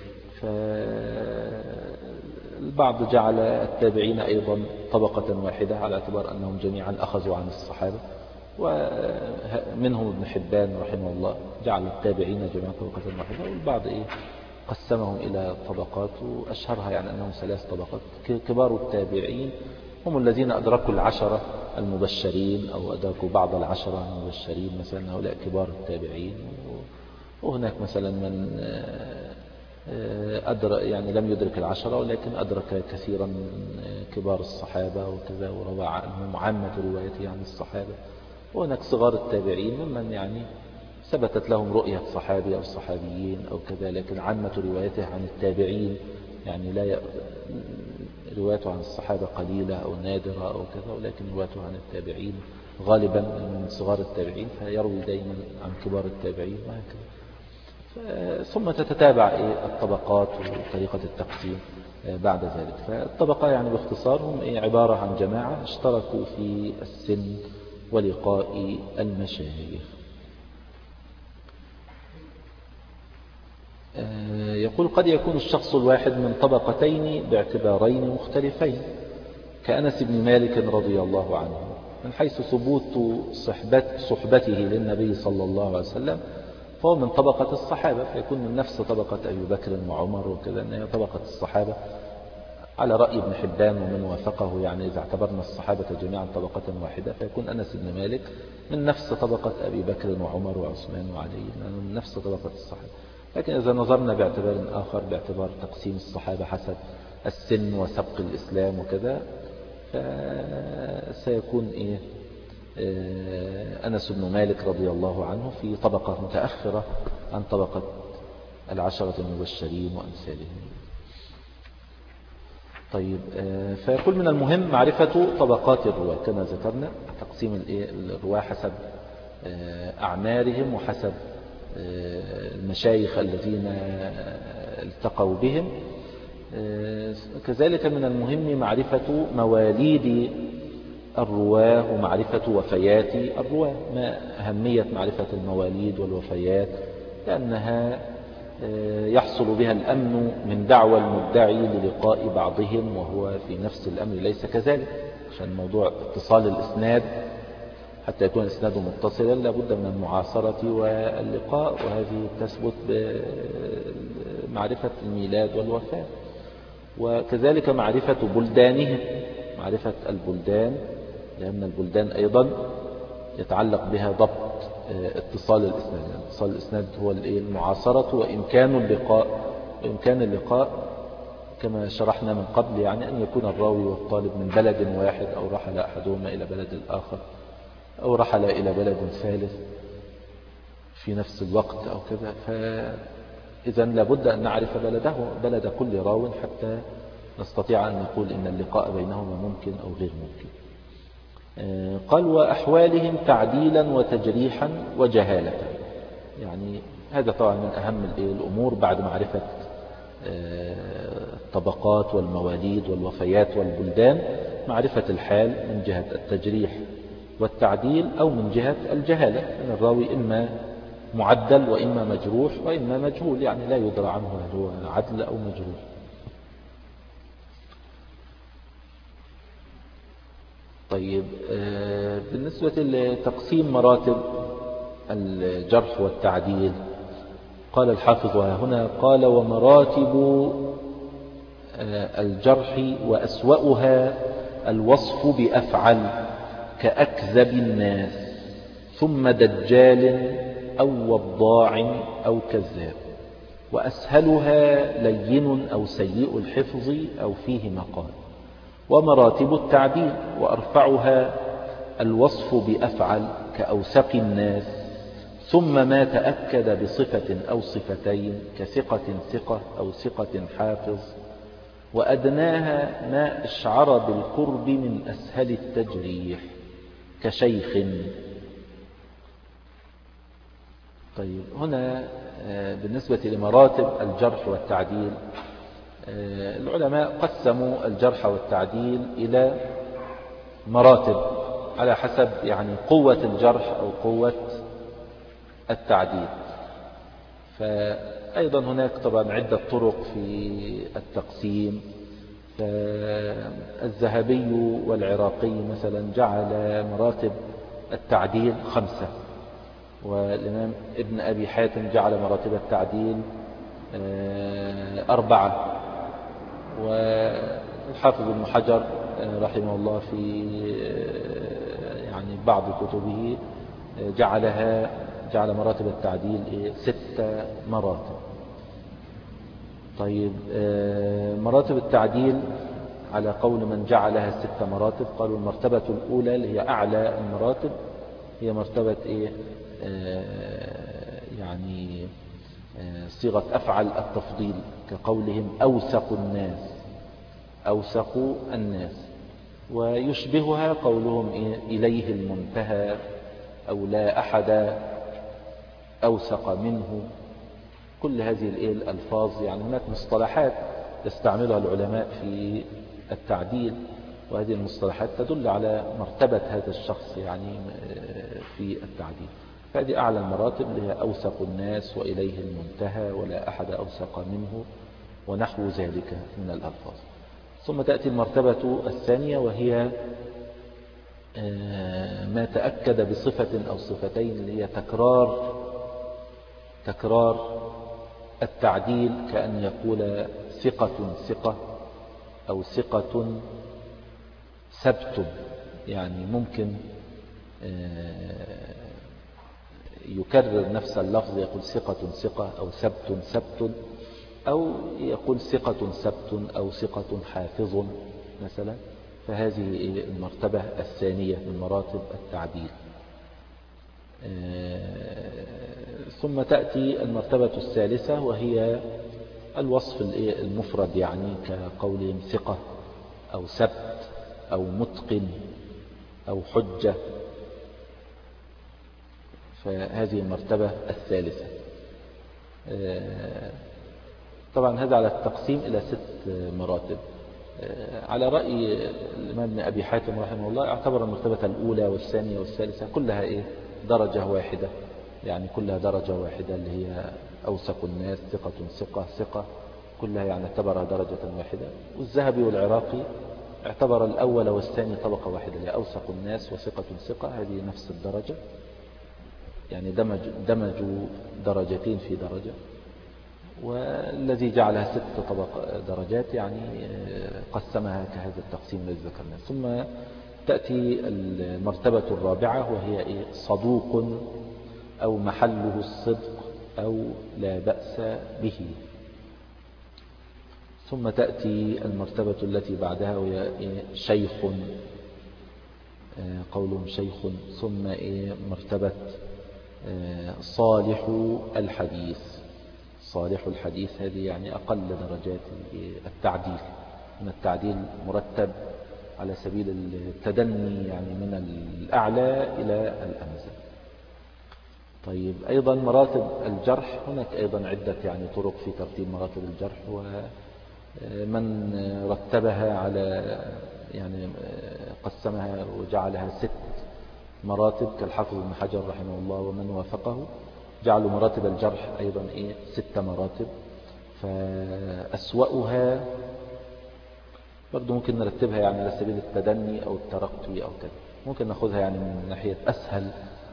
A: فالبعض جعل التابعين أيضا طبقة واحدة على اعتبار أنهم جميعا أخذوا عن الصحابة، ومنهم ابن حبان رحمه الله جعل التابعين جميعا طبقة واحدة، والبعض إيه قسمهم إلى طبقات، وأشهرها يعني أنهم ثلاث طبقات. كبار التابعين هم الذين أدركوا العشرة المبشرين أو أدركوا بعض العشرة المبشرين، مثلا هؤلاء كبار التابعين. وهناك مثلا من أدرك يعني لم يدرك العشرة ولكن أدرك كثيرا من كبار الصحابة وكذا، وروى عنهم عامة روايته عن الصحابة. وهناك صغار التابعين ممن يعني ثبتت لهم رؤية صحابي أو صحابيين أو كذا، لكن عامة روايته عن التابعين يعني لا ي... روايته عن الصحابة قليلة أو نادرة أو كذا، ولكن روايته عن التابعين غالبا من صغار التابعين، فيروي دائما عن كبار التابعين وهكذا. ثم تتتابع الطبقات وطريقة التقسيم بعد ذلك. فالطبقة يعني باختصار هم عبارة عن جماعة اشتركوا في السن ولقاء المشايخ. يقول قد يكون الشخص الواحد من طبقتين باعتبارين مختلفين، كأنس بن مالك رضي الله عنه من حيث ثبوت صحبته للنبي صلى الله عليه وسلم، فهو من طبقة الصحابة، فيكون من نفس طبقة أبي بكر وعمر وكذا، أنها طبقة الصحابة على رأي ابن حبان ومن وافقه. يعني إذا اعتبرنا الصحابة جميعا طبقة واحدة فيكون أنس بن مالك من نفس طبقة أبي بكر وعمر وعثمان وعلي، من نفس طبقة الصحابة. لكن إذا نظرنا باعتبار آخر، باعتبار تقسيم الصحابة حسب السن وسبق الإسلام وكذا، فسيكون إيه أنس بن مالك رضي الله عنه في طبقة متأخرة عن طبقة العشرة المبشرين وأمثالهم. طيب، فيقول من المهم معرفة طبقات الرواة كما ذكرنا، تقسيم الرواة حسب أعمارهم وحسب المشايخ الذين التقوا بهم. كذلك من المهم معرفة مواليد الرواة ومعرفة وفيات الرواة. ما أهمية معرفة المواليد والوفيات؟ لأنها يحصل بها الأمن من دعوى المدعي للقاء بعضهم وهو في نفس الأمر ليس كذلك، عشان موضوع اتصال الإسناد حتى يكون الإسناد متصلا لابد من المعاصرة واللقاء، وهذه تثبت بمعرفة الميلاد والوفاة. وكذلك معرفة بلدانهم، معرفة البلدان، لأن البلدان أيضا يتعلق بها ضبط اتصال الإسناد. يعني اتصال الإسناد هو المعاصرة وإمكان اللقاء. وإمكان اللقاء كما شرحنا من قبل يعني أن يكون الراوي والطالب من بلد واحد، أو رحل أحدهما إلى بلد الآخر، أو رحل إلى بلد ثالث. في نفس الوقت أو كذا. فإذا لابد أن نعرف بلده بلد كل راو حتى نستطيع أن نقول إن اللقاء بينهما ممكن أو غير ممكن. قال وأحوالهم تعديلا وتجريحا وجهالة. يعني هذا طبعا من أهم الأمور بعد معرفة الطبقات والمواليد والوفيات والبلدان، معرفة الحال من جهة التجريح والتعديل أو من جهة الجهالة، أن الراوي إما معدل وإما مجروح وإما مجهول، يعني لا يدرى عنه هل هو عدل أو مجهول. طيب بالنسبة لتقسيم مراتب الجرح والتعديل قال الحافظ هنا قال ومراتب الجرح وأسوأها الوصف بأفعل كأكذب الناس ثم دجال أو وضاع أو كذاب، وأسهلها لين أو سيء الحفظ أو فيه مقال. ومراتب التعديل وأرفعها الوصف بأفعل كأوسق الناس ثم ما تأكد بصفة أو صفتين كثقة ثقة أو ثقة حافظ. وأدناها ما أشعر بالقرب من أسهل التجريح كشيخ. طيب هنا بالنسبة لمراتب الجرح والتعديل العلماء قسموا الجرح والتعديل إلى مراتب على حسب يعني قوة الجرح أو قوة التعديل. فأيضا هناك طبعا عدة طرق في التقسيم. فالذهبي والعراقي مثلا جعل مراتب التعديل خمسة، والإمام ابن أبي حاتم جعل مراتب التعديل أربعة، والحافظ ابن حجر رحمه الله في يعني بعض كتبه جعلها جعل مراتب التعديل ست مراتب. طيب مراتب التعديل على قول من جعلها ست مراتب قالوا المرتبة الأولى اللي هي أعلى المراتب هي مرتبة إيه يعني صيغة أفعل التفضيل كقولهم أوسق الناس أوسق الناس، ويشبهها قولهم إيه إليه المنتهى أو لا أحد أوسق منه. كل هذه الألفاظ يعني هناك مصطلحات يستعملها العلماء في التعديل، وهذه المصطلحات تدل على مرتبة هذا الشخص يعني في التعديل. فهذه أعلى المراتب اللي هي أوسق الناس وإليه المنتهى ولا أحد أوسق منه ونحو ذلك من الألفاظ. ثم تأتي المرتبة الثانية وهي ما تأكد بصفة أو صفتين اللي هي تكرار تكرار التعديل، كأن يقول ثقة ثقة أو ثقة ثبت، يعني ممكن يكرر نفس اللفظ يقول ثقة ثقة أو ثبت ثبت، أو يقول ثقة ثبت أو ثقة حافظ مثلا. فهذه المرتبة الثانية من مراتب التعديل. ثم تأتي المرتبة الثالثة وهي الوصف المفرد، يعني كقولهم ثقة أو ثبت أو متقن أو حجة. فهذه المرتبة الثالثة. طبعا هذا على التقسيم إلى ست مراتب. على رأي الإمام ابن أبي حاتم رحمه الله اعتبر المرتبة الأولى والثانية والثالثة كلها إيه درجة واحدة، يعني كلها درجة واحدة اللي هي أوسق الناس ثقة ثقة ثقة، كلها يعني اعتبرها درجة واحدة. والذهبي والعراقي اعتبر الأول والثاني طبقة واحدة اللي هي أوسق الناس وثقة ثقة، هذه نفس الدرجة، يعني دمج دمجوا درجتين في درجة. والذي جعلها ست طبق درجات يعني قسمها كهذا التقسيم الذي ذكرناه. ثم تأتي المرتبة الرابعة وهي صدوق أو محله الصدق أو لا بأس به. ثم تأتي المرتبة التي بعدها وهي شيخ، قولهم شيخ. ثم مرتبة صالح الحديث. صالح الحديث هذه يعني أقل درجات التعديل، من التعديل مرتب على سبيل التدني، يعني من الأعلى إلى الأنزل. طيب أيضا مراتب الجرح، هناك أيضا عدة يعني طرق في ترتيب مراتب الجرح، ومن رتبها على يعني قسمها وجعلها ست مراتب كالحافظ ابن حجر رحمه الله ومن وافقه، جعلوا مراتب الجرح أيضا إيه ست مراتب. فأسوأها برضو ممكن نرتبها يعني على سبيل التدني أو الترقي أو كذا، ممكن نأخذها يعني من ناحية أسهل،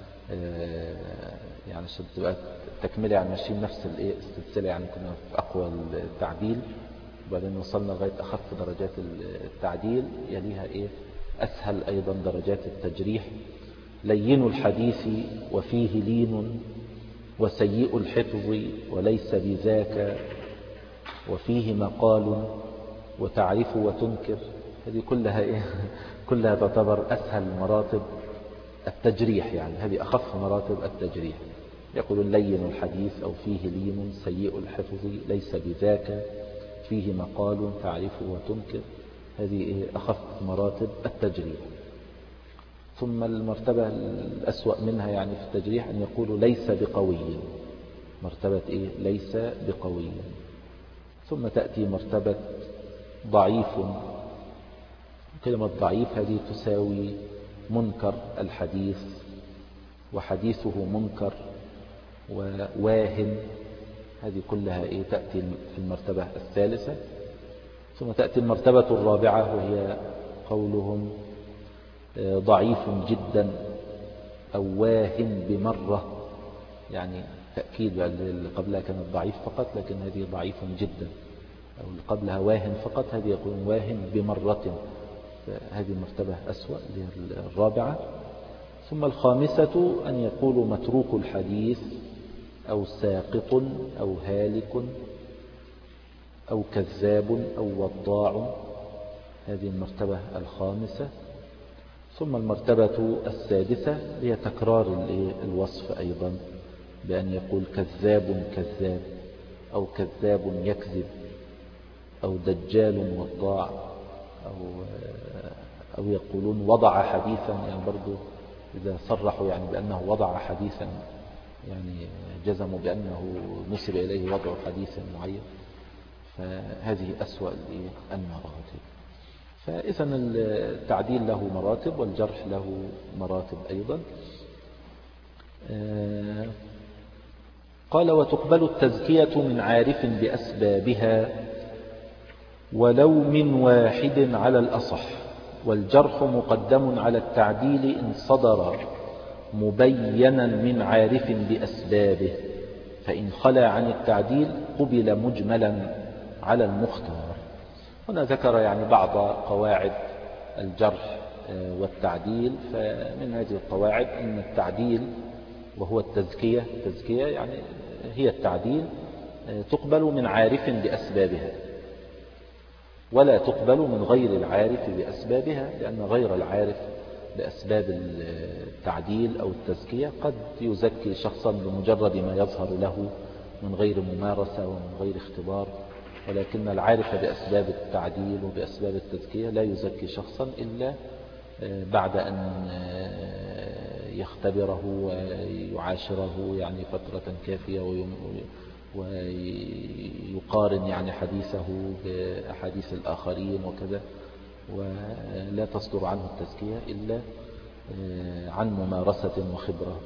A: يعني عشان تبقى تكملة يعني ماشيين نفس السلسلة، يعني كنا في أقوى التعديل وبعدين وصلنا لغاية أخف درجات التعديل، يليها إيه أسهل أيضا درجات التجريح. لين الحديث وفيه لين وسيء الحفظ وليس بذاك وفيه مقال وتعرف وتنكر. هذه كلها إيه؟ كلها تعتبر أسهل مراتب التجريح، يعني هذه أخف مراتب التجريح. يقول لين الحديث أو فيه لين سيء الحفظ ليس بذاك فيه مقال تعرف وتنكر، هذه إيه؟ أخف مراتب التجريح. ثم المرتبة الأسوأ منها يعني في التجريح أن يقول ليس بقوي، مرتبة إيه؟ ليس بقوي. ثم تأتي مرتبة ضعيف، كلمة ضعيف هذه تساوي منكر الحديث وحديثه منكر وواهن، هذه كلها إيه؟ تأتي في المرتبة الثالثة. ثم تأتي المرتبة الرابعة وهي قولهم ضعيف جدا أو واهن بمرة، يعني تأكيد اللي قبلها كانت ضعيف فقط، لكن هذه ضعيف جدا، أو اللي قبلها واهن فقط، هذه يقولون واهن بمرة، هذه المرتبة أسوأ الرابعة. ثم الخامسة أن يقولوا متروك الحديث أو ساقط أو هالك أو كذاب أو وضاع، هذه المرتبة الخامسة. ثم المرتبة السادسة هي تكرار الوصف أيضا، بأن يقول كذاب كذاب أو كذاب يكذب أو دجال وضاع، أو أو يقولون وضع حديثا، يعني برضو إذا صرحوا يعني بأنه وضع حديثا يعني جزموا بأنه نسب إليه وضع حديث معين، فهذه أسوأ المراتب. فإذا التعديل له مراتب والجرح له مراتب أيضا. قال وتقبل التزكية من عارف بأسبابها ولو من واحد على الأصح، والجرح مقدم على التعديل إن صدر مبينا من عارف بأسبابه، فإن خلا عن التعديل قبل مجملا على المختار. هنا ذكر يعني بعض قواعد الجرح والتعديل. فمن هذه القواعد أن التعديل وهو التزكية، التزكية يعني هي التعديل، تقبل من عارف بأسبابها ولا تقبل من غير العارف بأسبابها، لأن غير العارف بأسباب التعديل أو التزكية قد يزكي شخصا بمجرد ما يظهر له من غير ممارسة ومن غير اختبار، ولكن العارف بأسباب التعديل وبأسباب التزكية لا يزكي شخصا إلا بعد أن يختبره ويعاشره يعني فترة كافية ويقارن يعني حديثه بأحاديث الآخرين وكذا، ولا تصدر عنه التزكية إلا عن ممارسة وخبرة.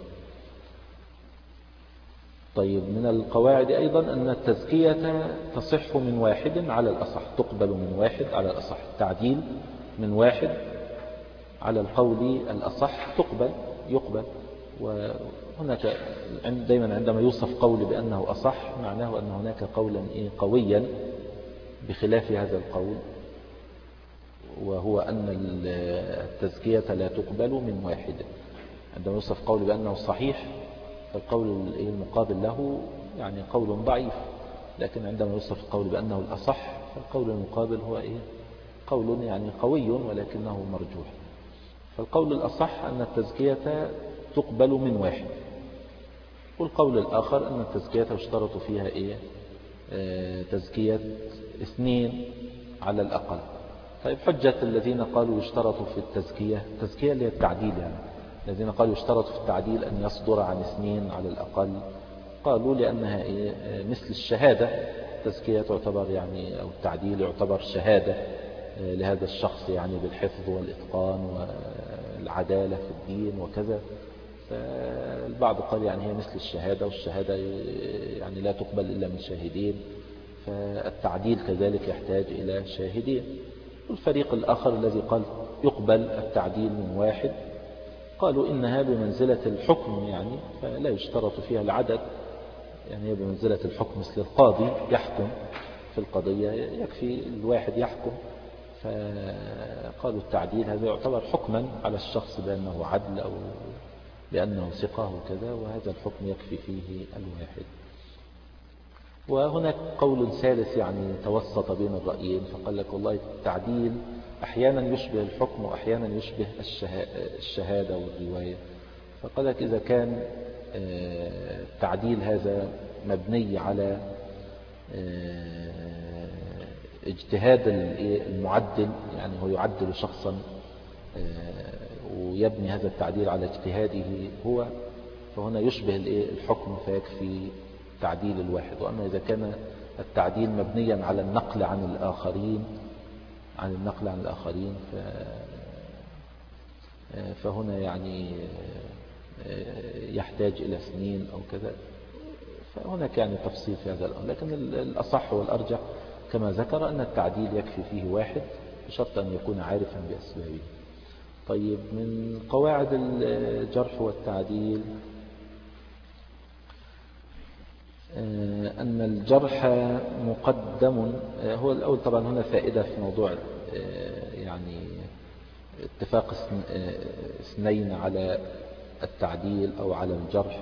A: طيب من القواعد أيضا أن التزكية تصح من واحد على الأصح، تقبل من واحد على الأصح، التعديل من واحد على القول الأصح تقبل يقبل. وهناك دائما عندما يوصف قول بأنه أصح معناه أن هناك قولا قويا بخلاف هذا القول، وهو أن التزكية لا تقبل من واحد. عندما يوصف قول بأنه صحيح فالقول المقابل له يعني قول ضعيف، لكن عندما يوصف القول بأنه الأصح فالقول المقابل هو إيه؟ قول يعني قوي ولكنه مرجوح. فالقول الأصح أن التزكية تقبل من واحد، والقول الآخر أن التزكية يشترط فيها إيه؟ آه تزكية اثنين على الأقل. طيب حجة الذين قالوا يشترط في التزكية، التزكية اللي هي التعديل، يعني الذين قالوا يشترط في التعديل أن يصدر عن اثنين على الأقل، قالوا لأنها إيه؟ مثل الشهادة. التزكية تعتبر يعني أو التعديل يعتبر شهادة لهذا الشخص يعني بالحفظ والإتقان والعدالة في الدين وكذا. فالبعض قال يعني هي مثل الشهادة، والشهادة يعني لا تقبل إلا من شاهدين، فالتعديل كذلك يحتاج إلى شاهدين. والفريق الآخر الذي قال يقبل التعديل من واحد قالوا إنها بمنزلة الحكم، يعني فلا يشترط فيها العدد، يعني هي بمنزلة الحكم مثل القاضي يحكم في القضية يكفي الواحد يحكم. فقالوا التعديل هذا يعتبر حكما على الشخص بأنه عدل أو بأنه ثقة وكذا، وهذا الحكم يكفي فيه الواحد. وهناك قول ثالث يعني توسط بين الرأيين، فقال لك والله التعديل أحيانا يشبه الحكم وأحيانا يشبه الشهادة والرواية. فقال لك إذا كان التعديل هذا مبني على اجتهاد المعدل، يعني هو يعدل شخصا ويبني هذا التعديل على اجتهاده هو، فهنا يشبه الحكم فيكفي تعديل الواحد. وأما إذا كان التعديل مبنيا على النقل عن الآخرين عن النقل عن الآخرين فهنا يعني يحتاج إلى سنين أو كذا. فهناك يعني تفصيل في هذا الأمر، لكن الأصح والأرجح كما ذكر أن التعديل يكفي فيه واحد بشرط أن يكون عارفا بأسبابه. طيب من قواعد الجرح والتعديل أن الجرح مقدم. هو الأول طبعا هنا فائدة في موضوع يعني اتفاق اثنين على التعديل أو على الجرح.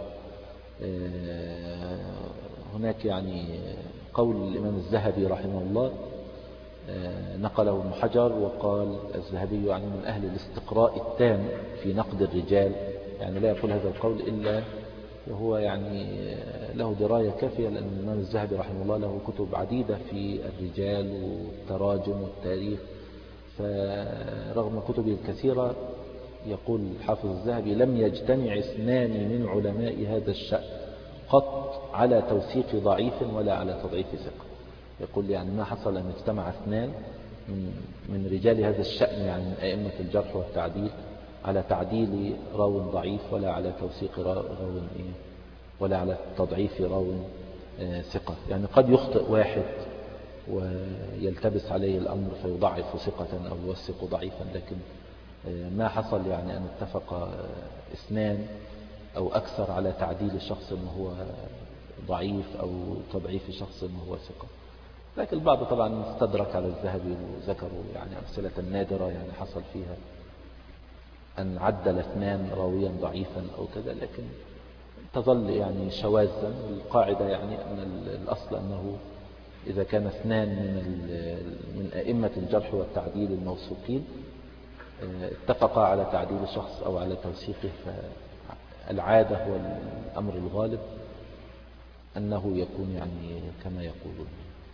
A: هناك يعني قول الإمام الذهبي رحمه الله نقله ابن حجر، وقال الذهبي يعني من أهل الاستقراء التام في نقد الرجال، يعني لا يقول هذا القول إلا وهو يعني له دراية كافية، لأن الإمام الذهبي رحمه الله له كتب عديدة في الرجال والتراجم والتاريخ. فرغم كتبه الكثيرة يقول الحافظ الذهبي لم يجتمع اثنان من علماء هذا الشأن قط على توثيق ضعيف ولا على تضعيف ثقة. يقول يعني ما حصل أن اجتمع اثنان من, من رجال هذا الشأن، يعني من أئمة الجرح والتعديل، على تعديل راو ضعيف ولا على توثيق راو إيه ولا على تضعيف راو ثقة. يعني قد يخطئ واحد ويلتبس عليه الأمر فيضعف ثقة أو يوثق ضعيفا، لكن ما حصل يعني أن اتفق اثنان أو أكثر على تعديل شخص هو ضعيف أو تضعيف شخص هو ثقة. لكن البعض طبعا استدرك على الذهبي وذكروا يعني أمثلة نادرة يعني حصل فيها أن عدل اثنان راويا ضعيفا أو كذا، لكن تظل يعني شواذا. القاعدة يعني أن الأصل أنه إذا كان اثنان من من أئمة الجرح والتعديل الموثوقين اتفقا على تعديل شخص أو على توثيقه، فالعادة هو الأمر الغالب أنه يكون يعني كما يقولون.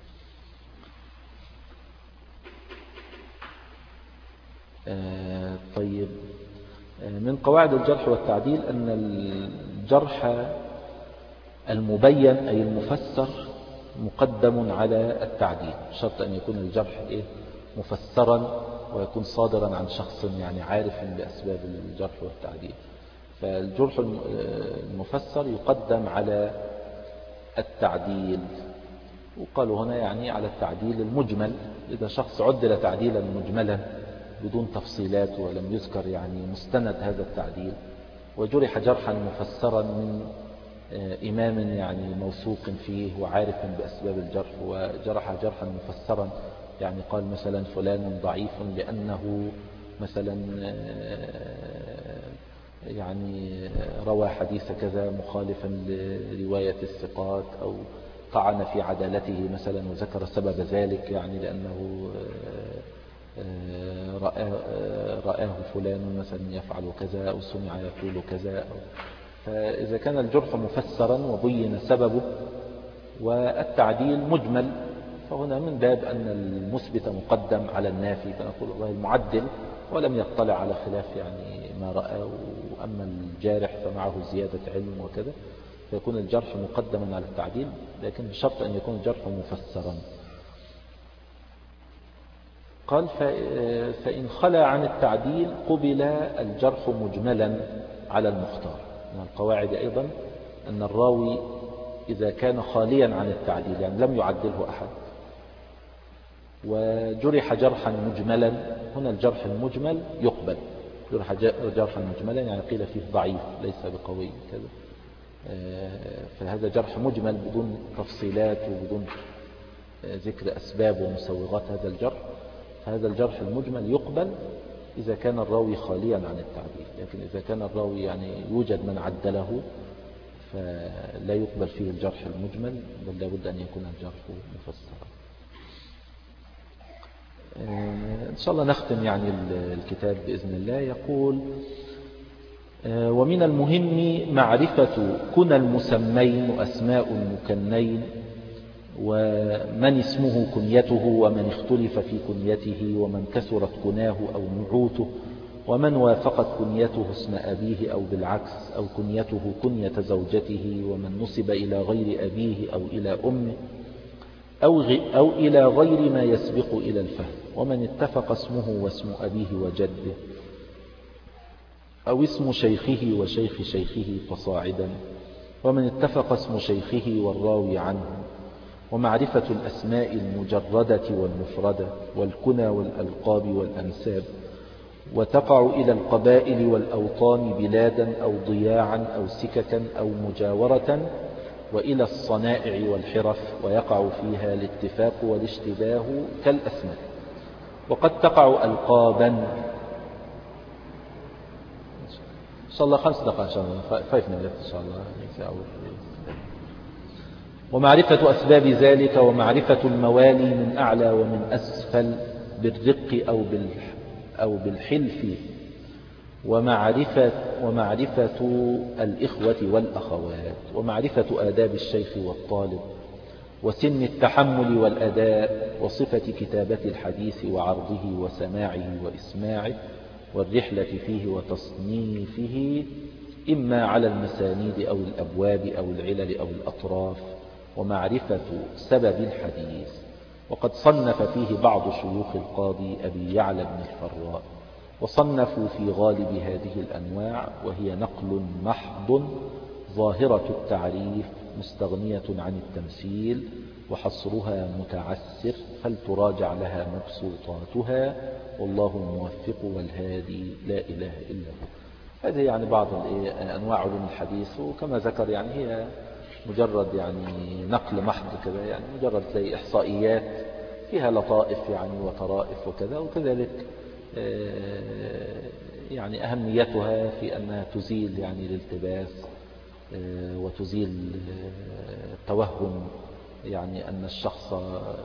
A: طيب من قواعد الجرح والتعديل أن الجرح المبين أي المفسر مقدم على التعديل، شرط أن يكون الجرح إيه مفسرا ويكون صادرا عن شخص يعني عارف بأسباب الجرح والتعديل. فالجرح المفسر يقدم على التعديل، وقالوا هنا يعني على التعديل المجمل. إذا شخص عدل تعديلا مجملا بدون تفصيلات ولم يذكر يعني مستند هذا التعديل، وجرح جرحا مفسرا من إمام يعني موثوق فيه وعارف بأسباب الجرح، وجرح جرحا مفسرا يعني قال مثلا فلان ضعيف لأنه مثلا يعني روى حديث كذا مخالفا لرواية الثقات، أو طعن في عدالته مثلا وذكر سبب ذلك يعني لأنه رآه, رآه فلان مثلا يفعل كذا أو سمع يقول كذا أو فإذا كان الجرح مفسرا وبين سببه والتعديل مجمل، فهنا من باب أن المثبت مقدم على النافي، فنقول والله المعدل ولم يطلع على خلاف يعني ما رأى، وأما الجارح فمعه زيادة علم وكذا، فيكون الجرح مقدما على التعديل، لكن بشرط أن يكون الجرح مفسرا. قال فإن خلى عن التعديل قبل الجرح مجملا على المختار. من القواعد أيضا أن الراوي إذا كان خاليا عن التعديل، يعني لم يعدله أحد، وجرح جرحا مجملا، هنا الجرح المجمل يقبل. جرح جرحا مجملا يعني قيل فيه ضعيف ليس بقوي كذا، فهذا جرح مجمل بدون تفصيلات وبدون ذكر أسباب ومسوغات هذا الجرح، فهذا الجرح المجمل يقبل إذا كان الراوي خاليا عن التعديل. لكن إذا كان الراوي يعني يوجد من عدله فلا يقبل فيه الجرح المجمل، بل لابد أن يكون الجرح مفسرا. إن شاء الله نختم يعني الكتاب بإذن الله. يقول ومن المهم معرفة كنى المسمين وأسماء المكنين، ومن اسمه كنيته، ومن اختلف في كنيته، ومن كثرت كناه أو نعوته، ومن وافقت كنيته اسم أبيه أو بالعكس، أو كنيته كنية زوجته، ومن نسب إلى غير أبيه أو إلى أمه أو, أو إلى غير ما يسبق إلى الفهم، ومن اتفق اسمه واسم أبيه وجده، أو اسم شيخه وشيخ شيخه فصاعدا، ومن اتفق اسم شيخه والراوي عنه، ومعرفة الأسماء المجردة والمفردة، والكنى والألقاب والأنساب، وتقع إلى القبائل والأوطان بلادا أو ضياعا أو سككا أو مجاورة، وإلى الصنائع والحرف، ويقع فيها الاتفاق والاشتباه كالأسماء. وقد تقع ألقابا. إن شاء الله خمس دقائق إن شاء الله فايف من إن شاء الله. ومعرفة أسباب ذلك، ومعرفة الموالي من أعلى ومن أسفل بالرق أو أو بالحلف، ومعرفة, ومعرفة الإخوة والأخوات، ومعرفة آداب الشيخ والطالب، وسن التحمل والأداء، وصفة كتابة الحديث وعرضه وسماعه وإسماعه، والرحلة فيه وتصنيفه إما على المسانيد أو الأبواب أو العلل أو الأطراف، ومعرفة سبب الحديث. وقد صنف فيه بعض شيوخ القاضي أبي يعلى بن الفراء، وصنفوا في غالب هذه الأنواع، وهي نقل محض ظاهرة التعريف مستغنية عن التمثيل، وحصرها متعسر، فلتراجع لها مبسوطاتها، والله الموفق والهادي لا إله إلا هو. هذه يعني بعض أنواع علوم الحديث، وكما ذكر يعني هي مجرد يعني نقل محض كذا، يعني مجرد زي إحصائيات فيها لطائف يعني وطرائف وكذا، وكذلك يعني أهميتها في أنها تزيل يعني الالتباس وتزيل التوهم، يعني أن الشخص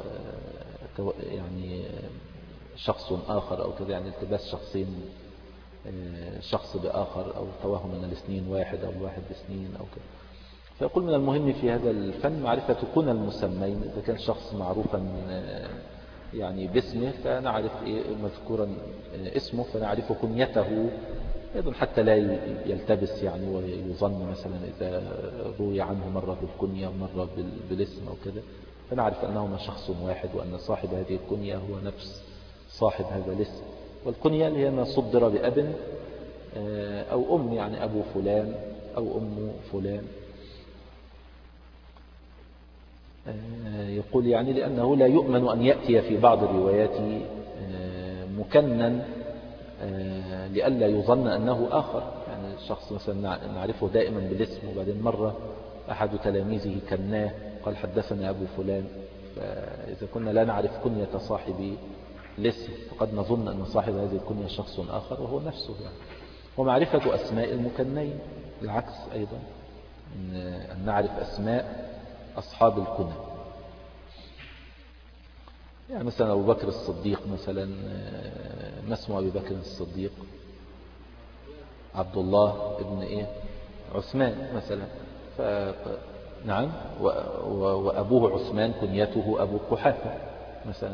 A: يعني شخص آخر أو كذا، يعني التباس شخصين، شخص بآخر، أو توهم أن الاثنين واحد أو الواحد باثنين أو كذا. فيقول من المهم في هذا الفن معرفة كنى المسمين. إذا كان شخص معروفا يعني باسمه فنعرف مذكورا اسمه فنعرف كنيته أيضا، حتى لا يلتبس يعني ويظن مثلا إذا روي عنه مرة بالكنية ومرة بالاسم أو كذا، فنعرف أنهما شخص واحد، وأن صاحب هذه الكنية هو نفس صاحب هذا الاسم. والكنية اللي هي ما صدر بأب أو أم، يعني أبو فلان أو أم فلان. يقول يعني لأنه لا يؤمن أن يأتي في بعض الروايات مكنن لئلا يظن أنه آخر، يعني الشخص مثلا نعرفه دائما بالاسم، وبعدين مرة أحد تلاميذه كناه قال حدثنا أبو فلان، فإذا كنا لا نعرف كنية صاحب الاسم فقد نظن أن صاحب هذه الكنية شخص آخر وهو نفسه يعني. ومعرفة أسماء المكنين العكس أيضا، أن نعرف أسماء أصحاب الكنى، يعني مثلا أبو بكر الصديق مثلا، ما اسمه أبي بكر الصديق؟ عبد الله ابن إيه عثمان مثلا. ف... نعم. و... و... وأبوه عثمان كنيته أبو قحافة مثلا.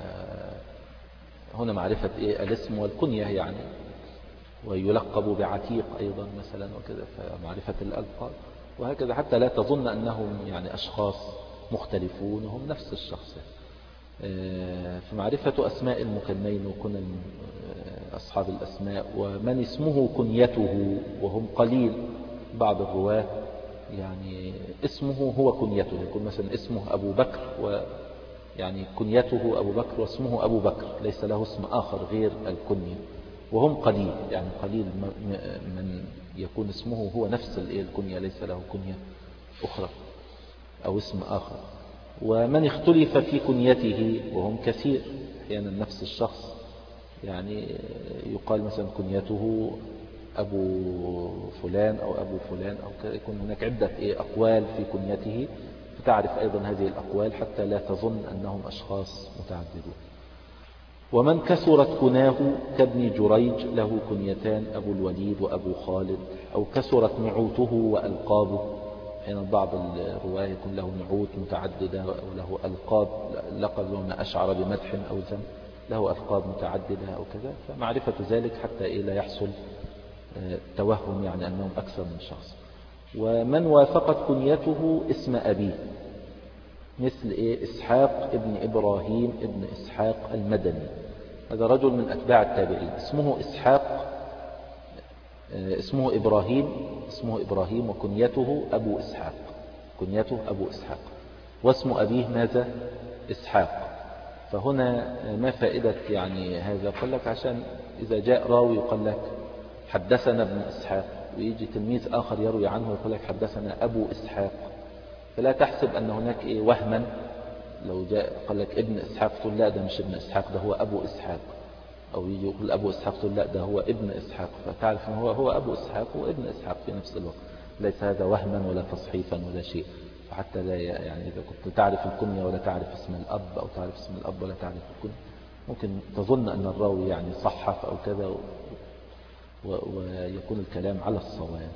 A: فهنا معرفة إيه الاسم والكنية يعني، ويلقب بعتيق أيضا مثلا وكذا، فمعرفة الألقاب وهكذا، حتى لا تظن أنهم يعني أشخاص مختلفون وهم نفس الشخص. فمعرفة أسماء المكنين وكنى أصحاب الأسماء، ومن اسمه كنيته وهم قليل. بعض الرواة يعني اسمه هو كنيته، يكون مثلا اسمه أبو بكر ويعني كنيته أبو بكر واسمه أبو بكر، ليس له اسم آخر غير الكنية، وهم قليل يعني قليل من يكون اسمه هو نفس الكنية، ليس له كنية أخرى أو اسم آخر. ومن اختلف في كنيته وهم كثير، أحيانا نفس الشخص يعني يقال مثلا كنيته أبو فلان أو أبو فلان أو يكون هناك عدة أقوال في كنيته، فتعرف أيضا هذه الأقوال حتى لا تظن أنهم أشخاص متعددون. ومن كثرت كناه كابن جريج له كنيتان أبو الوليد وأبو خالد، أو كثرت نعوته وألقابه. حين بعض الرواية يكون له نعوت متعددة وله ألقاب، لقب له ما أشعر بمدح أو ذم، له ألقاب متعددة أو كذا. فمعرفة ذلك حتى إيه لا يحصل توهم يعني أنهم أكثر من شخص. ومن وافقت كنيته اسم أبيه، مثل إيه إسحاق ابن إبراهيم ابن إسحاق المدني، هذا رجل من أتباع التابعين، اسمه إسحاق، اسمه إبراهيم اسمه إبراهيم وكنيته أبو إسحاق، كنيته أبو إسحاق، واسم أبيه ماذا؟ إسحاق. فهنا ما فائدة يعني هذا؟ قال لك عشان إذا جاء راوي يقول لك حدثنا ابن إسحاق، ويجي تلميذ آخر يروي عنه ويقول لك حدثنا أبو إسحاق، فلا تحسب أن هناك إيه وهما. لو جاء قال لك ابن إسحاق تقول لا ده مش ابن إسحاق، ده هو أبو إسحاق. أو يجي يقول أبو إسحاق تقول لا ده هو ابن إسحاق، فتعرف أنه هو هو أبو إسحاق وابن إسحاق في نفس الوقت، ليس هذا وهما ولا تصحيفا ولا شيء. وحتى لا يعني إذا كنت تعرف الكنية ولا تعرف اسم الأب، أو تعرف اسم الأب ولا تعرف الكنية، ممكن تظن أن الراوي يعني صحف أو كذا، ويكون الكلام على الصواب.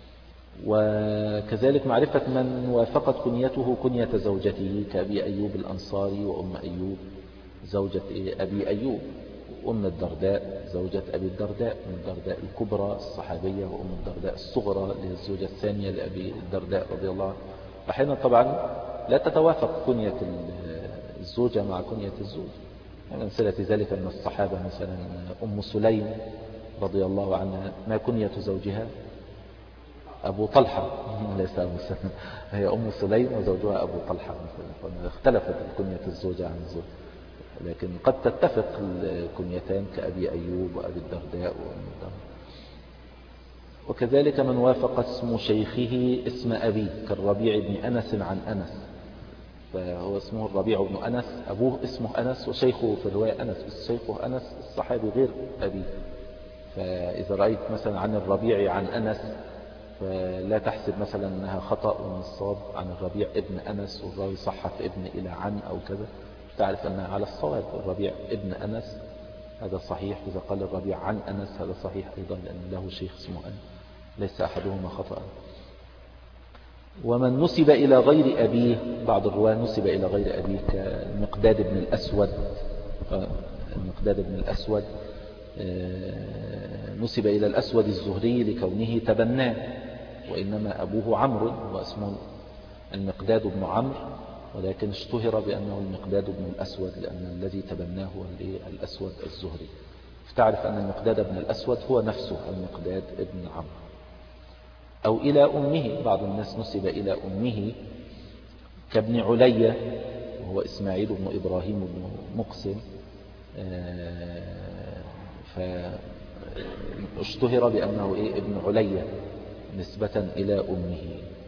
A: وكذلك معرفة من وافقت كنيته كنية زوجته، كأبي أيوب الأنصاري وأم أيوب زوجة أبي أيوب، وأم الدرداء زوجة أبي الدرداء، أم الدرداء الكبرى الصحابية، وأم الدرداء الصغرى للزوجة الثانية لأبي الدرداء رضي الله عنه. أحيانا طبعا لا تتوافق كنية الزوجة مع كنية الزوج. من أمثلة ذلك أن الصحابة مثلا أم سليم رضي الله عنها ما كنية زوجها؟ أبو طلحة، ليس أبو سليم، هي أم سليم وزوجها أبو طلحة مثلا. اختلفت كنية الزوجة عن الزوج، لكن قد تتفق الكنيتان كأبي أيوب وأبي الدرداء وأم الدرداء. وكذلك من وافق اسم شيخه اسم أبيه، كالربيع بن أنس عن أنس، فهو اسمه الربيع بن أنس، أبوه اسمه أنس وشيخه في الرواية أنس، بس شيخه أنس الصحابي غير أبيه. فإذا رأيت مثلا عن الربيع عن أنس، فلا تحسب مثلا أنها خطأ ومن الصواب عن الربيع ابن أنس والراوي صحف ابن إلى عن أو كذا، تعرف أنها على الصواب. الربيع ابن أنس هذا صحيح، إذا قال الربيع عن أنس هذا صحيح أيضا، لأن له شيخ اسمه أنس، ليس أحدهما خطأ. ومن نسب إلى غير أبيه، بعض الرواة نسب إلى غير أبيه كالمقداد بن الأسود، المقداد بن الأسود نسب إلى الأسود الزهري لكونه تبناه، وإنما أبوه عمرو واسمه المقداد بن عمرو، ولكن اشتهر بأنه المقداد بن الأسود لأن الذي تبناه هو الأسود الزهري. فتعرف أن المقداد بن الأسود هو نفسه المقداد بن عمرو. أو إلى أمه، بعض الناس نسب إلى أمه كابن علية وهو إسماعيل بن إبراهيم بن مقسم، فاشتهر بأنه إيه ابن علية نسبة إلى أمه.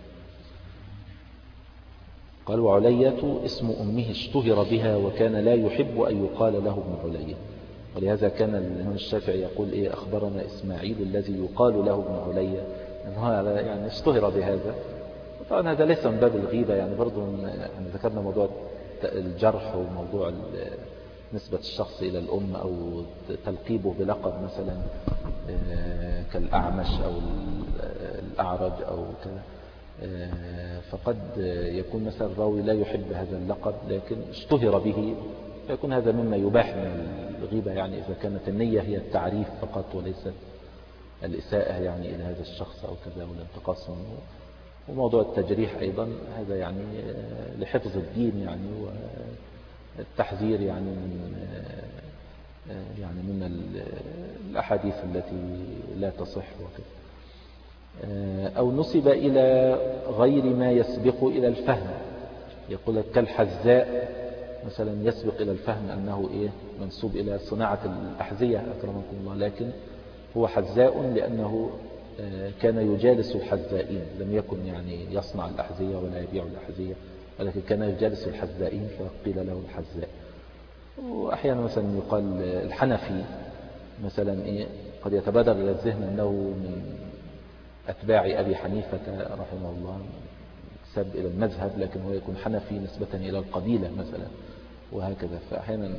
A: قال وعلية اسم أمه اشتهر بها، وكان لا يحب أن يقال له ابن علية، ولهذا كان الإمام الشافعي يقول إيه أخبرنا إسماعيل الذي يقال له ابن علية، يعني اشتهر بهذا. طبعا هذا ليس من باب الغيبة، يعني برضو يعني ذكرنا موضوع الجرح وموضوع نسبة الشخص إلى الأم أو تلقيبه بلقب مثلا كالأعمش أو الأعرج أو كذا، فقد يكون مثلا الراوي لا يحب هذا اللقب لكن اشتهر به، فيكون هذا مما يباح من الغيبة، يعني إذا كانت النية هي التعريف فقط وليست الإساءة يعني إلى هذا الشخص أو كذا والانتقاص منه. وموضوع التجريح أيضا هذا يعني لحفظ الدين يعني والتحذير يعني من يعني من الأحاديث التي لا تصح وكذا. أو نسب إلى غير ما يسبق إلى الفهم، يقول لك كالحذاء مثلا يسبق إلى الفهم أنه إيه منسوب إلى صناعة الأحذية أكرمكم الله، لكن هو حذاء لأنه كان يجالس الحذائين، لم يكن يعني يصنع الأحذية ولا يبيع الأحذية، ولكن كان يجالس الحذائين فقيل له الحذاء. وأحيانا مثلا يقال الحنفي مثلا إيه قد يتبادر إلى الذهن أنه من أتباع أبي حنيفة رحمه الله سب إلى المذهب، لكن هو يكون حنفي نسبة إلى القبيلة مثلا وهكذا. فأحيانا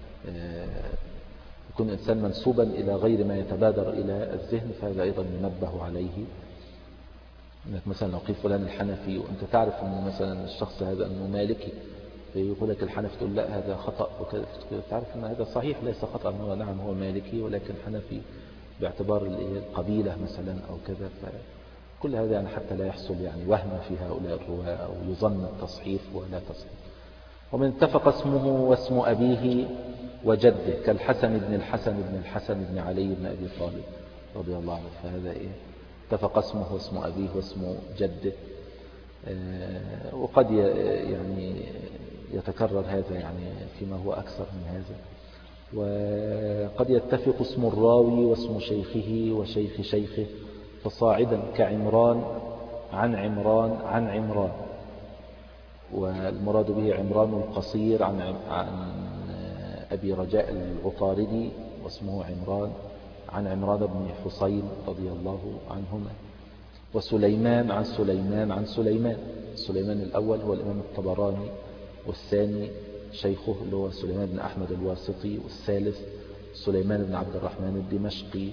A: يكون إنسان منسوبا إلى غير ما يتبادر إلى الذهن، فهذا أيضا ينبه عليه. إنك مثلا لو قيل فلان الحنفي وأنت تعرف أن مثلا الشخص هذا أنه مالكي، فيقول لك الحنفي تقول لا هذا خطأ وكذا، تعرف أن هذا صحيح ليس خطأ، أنه نعم هو مالكي ولكن حنفي باعتبار القبيلة مثلا أو كذا. فكل هذا يعني حتى لا يحصل يعني وهم في هؤلاء الرواة أو يظن التصحيف ولا تصحيف. ومن اتفق اسمه واسم أبيه وجده كالحسن بن الحسن بن الحسن بن علي بن أبي طالب رضي الله عنه، فهذا إيه اتفق اسمه واسم أبيه واسم جده. آه وقد يعني يتكرر هذا يعني فيما هو أكثر من هذا. وقد يتفق اسم الراوي واسم شيخه وشيخ شيخه فصاعدا كعمران عن عمران عن عمران، والمراد به عمران القصير عن عن أبي رجاء العطاردي واسمه عمران عن عمران بن حصين رضي الله عنهما. وسليمان عن سليمان عن سليمان، سليمان الأول هو الإمام الطبراني، والثاني شيخه اللي هو سليمان بن أحمد الواسطي، والثالث سليمان بن عبد الرحمن الدمشقي.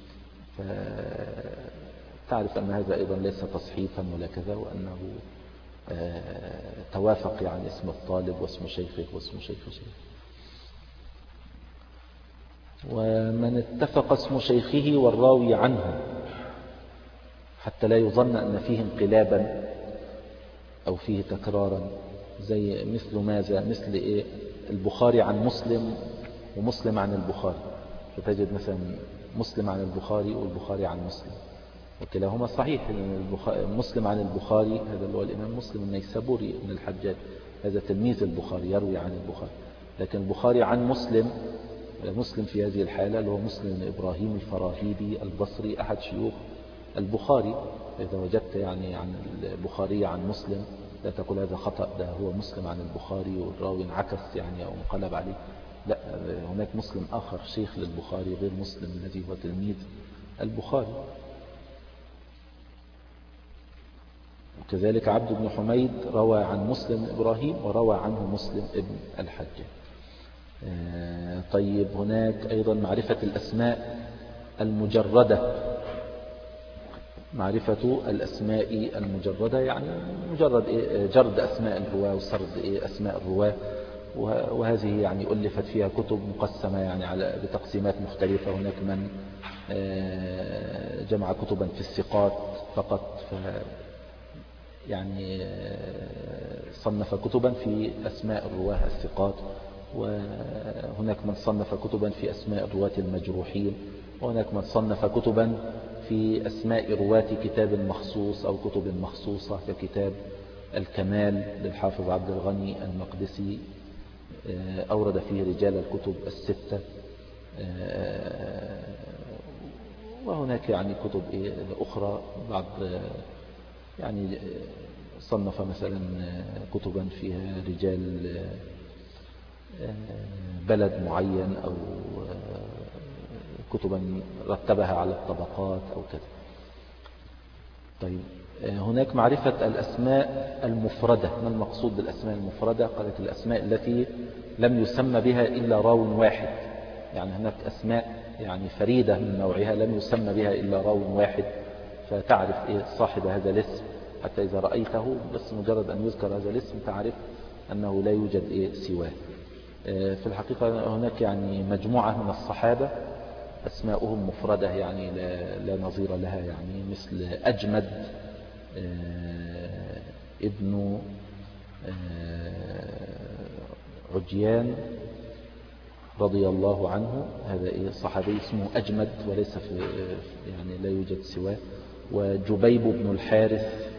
A: فتعرف أن هذا أيضا ليس تصحيفا ولا كذا، وأنه توافق يعني اسم الطالب واسم شيخه واسم شيخ شيخه. ومن اتفق اسم شيخه والراوي عنه حتى لا يظن أن فيه انقلابا أو فيه تكرارا، زي مثل ماذا؟ مثل إيه؟ البخاري عن مسلم ومسلم عن البخاري، فتجد مثلا مسلم عن البخاري والبخاري عن مسلم، وكلاهما صحيح. مسلم عن البخاري هذا اللي هو الإمام مسلم النيسابوري من الحجاج، هذا تلميذ البخاري يروي عن البخاري. لكن البخاري عن مسلم، مسلم في هذه الحالة اللي هو مسلم إبراهيم الفراهيدي البصري أحد شيوخ البخاري. إذا وجدت يعني عن البخاري عن مسلم لا تقول هذا خطأ، ده هو مسلم عن البخاري والراوي انعكس يعني أو انقلب عليه، لا، هناك مسلم آخر شيخ للبخاري غير مسلم الذي هو تلميذ البخاري. وكذلك عبد بن حميد روى عن مسلم إبراهيم وروى عنه مسلم ابن الحجاج. طيب هناك أيضا معرفة الأسماء المجردة، معرفة الأسماء المجردة يعني مجرد جرد أسماء الرواة وسرد أسماء الرواة، وهذه يعني ألفت فيها كتب مقسمة يعني على بتقسيمات مختلفة. هناك من جمع كتبا في الثقات فقط، ف يعني صنف كتبا في أسماء الرواة الثقات، وهناك من صنف كتبا في أسماء الرواة المجروحين، وهناك من صنف كتبا في أسماء رواة كتاب مخصوص أو كتب مخصوصة ككتاب الكمال للحافظ عبد الغني المقدسي، أورد فيه رجال الكتب الستة. وهناك يعني كتب أخرى، بعض يعني صنف مثلا كتبا فيها رجال بلد معين، أو كتبا رتبها على الطبقات أو كذا. طيب هناك معرفة الأسماء المفردة. ما المقصود بالأسماء المفردة؟ قالت الأسماء التي لم يسمى بها إلا راو واحد، يعني هناك أسماء يعني فريدة من نوعها لم يسمى بها إلا راو واحد، فتعرف إيه صاحب هذا الاسم، حتى إذا رأيته بس مجرد أن يذكر هذا الاسم تعرف أنه لا يوجد إيه سواه. في الحقيقة هناك يعني مجموعة من الصحابة أسماؤهم مفردة يعني لا, لا نظير لها، يعني مثل أجمد ابن عجيان رضي الله عنه، هذا إيه صحابي اسمه أجمد وليس في يعني لا يوجد سواه. وجبيب بن الحارث،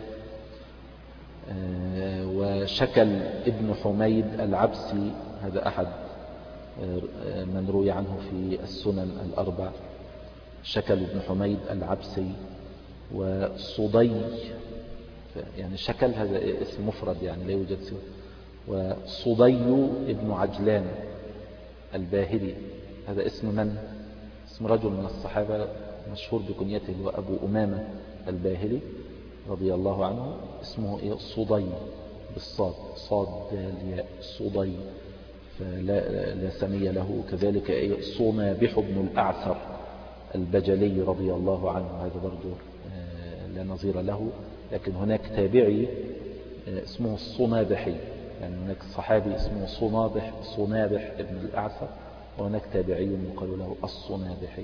A: وشكل ابن حميد العبسي، هذا أحد من روي عنه في السنن الأربع، شكل ابن حميد العبسي. وصدي، يعني شكل هذا اسم مفرد يعني لا يوجد سواه. وصدي ابن عجلان الباهلي، هذا اسم من؟ اسم رجل من الصحابة مشهور بكنيته وأبو أمامة الباهلي رضي الله عنه، اسمه إيه؟ صدي بالصاد، صاد دال صدي، فلا لا سمي له. كذلك إيه؟ صنابح بن الأعثر البجلي رضي الله عنه، هذا برضو لا نظير له. لكن هناك تابعي اسمه الصنابحي، يعني هناك صحابي اسمه صنابح صنابح ابن الأعثر، وهناك تابعي يقال له الصنابحي.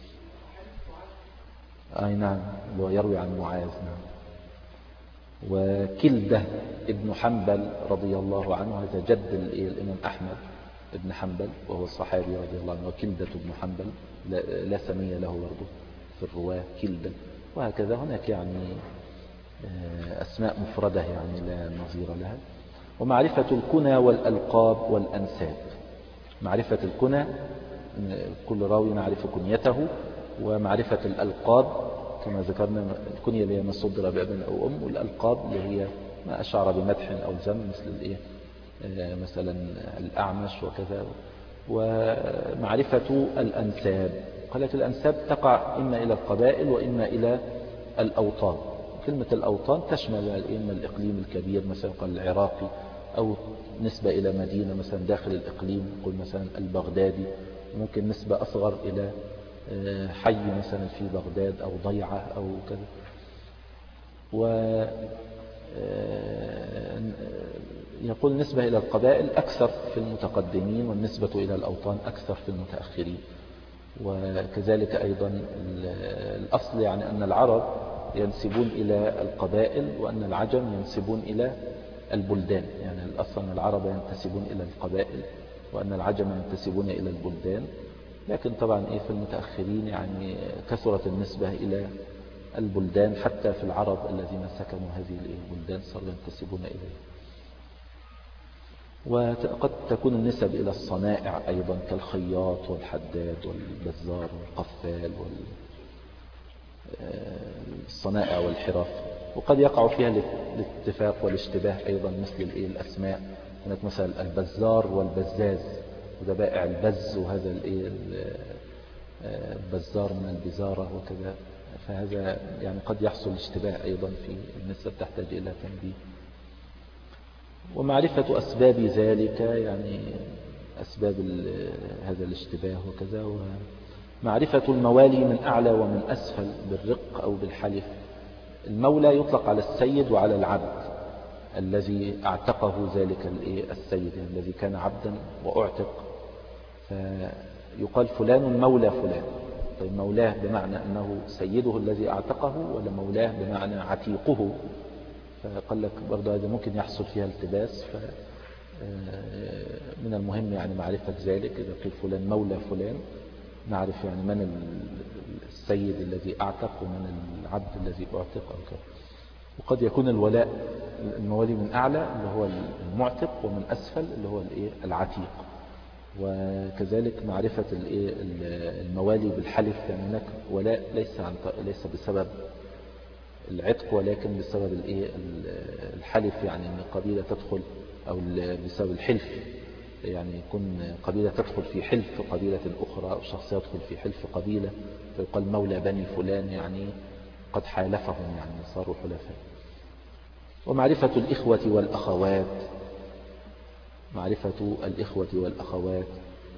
A: أي نعم، ويروي عن معاذ. نعم. وكلدة ابن حنبل رضي الله عنه، هذا جد الإمام أحمد ابن حنبل وهو الصحابي رضي الله عنه. وكلدة ابن حنبل لا, لا سمي له برضه في الرواة كلدة. وهكذا هناك يعني أسماء مفردة يعني لا نظير لها. ومعرفة الكنى والألقاب والأنساب، معرفة الكنى كل راوي نعرف كنيته، ومعرفة الألقاب كما ذكرنا الكنية اللي هي ما صدر بأب أو أم، والألقاب اللي هي ما أشعر بمدح أو ذم مثل الإيه مثلا الأعمش وكذا. ومعرفة الأنساب، قالت الأنساب تقع إما إلى القبائل وإما إلى الأوطان. كلمة الأوطان تشمل إما الإقليم الكبير مثلا قال العراقي، أو نسبة إلى مدينة مثلا داخل الإقليم قل مثلا البغدادي، ممكن نسبة أصغر إلى حي مثلا في بغداد أو ضيعة أو كذا. ويقول نسبة إلى القبائل أكثر في المتقدمين، والنسبة إلى الأوطان أكثر في المتأخرين. وكذلك أيضا الأصل يعني أن العرب ينسبون إلى القبائل، وأن العجم ينسبون إلى البلدان. يعني الأصل أن العرب ينتسبون إلى القبائل، وأن العجم ينتسبون إلى البلدان. لكن طبعا إيه في المتأخرين يعني كثرت النسبة إلى البلدان، حتى في العرب الذين سكنوا هذه البلدان صاروا ينتسبون إليه. وقد تكون النسب إلى الصنائع أيضا كالخياط والحداد والبزار والقفال والصنائع والحرف. وقد يقع فيها الاتفاق والاشتباه أيضا مثل الأسماء، هناك مثلا البزار والبزاز، وده بائع البز، وهذا البزار من البزارة وكذا. فهذا يعني قد يحصل اشتباه أيضا في النسب، تحتاج إلى تنبيه. ومعرفة أسباب ذلك، يعني أسباب هذا الاشتباه وكذا. ومعرفة الموالي من أعلى ومن أسفل بالرق أو بالحلف. المولى يطلق على السيد وعلى العبد الذي اعتقه ذلك السيد، يعني الذي كان عبدا وأعتق، فيقال فلان مولى فلان. طيب مولاه بمعنى أنه سيده الذي اعتقه، ولا مولاه بمعنى عتيقه؟ فقال لك برضه هذا ممكن يحصل فيها التباس. فمن المهم يعني معرفة ذلك. إذا قيل فلان مولى فلان نعرف يعني من السيد الذي اعتق ومن العبد الذي اعتق أو كذا. وقد يكون الولاء الموالي من أعلى اللي هو المعتق، ومن أسفل اللي هو العتيق. وكذلك معرفة الموالي بالحلف، يعني هناك ولاء ليس عن ليس بسبب العتق ولكن بسبب الحلف، يعني ان قبيلة تدخل، أو بسبب الحلف، يعني يكون قبيلة تدخل في حلف قبيلة أخرى، أو شخص يدخل في حلف قبيلة فيقال مولى بني فلان، يعني قد حالفهم يعني صاروا حلفاء. ومعرفة الإخوة والأخوات، معرفة الإخوة والأخوات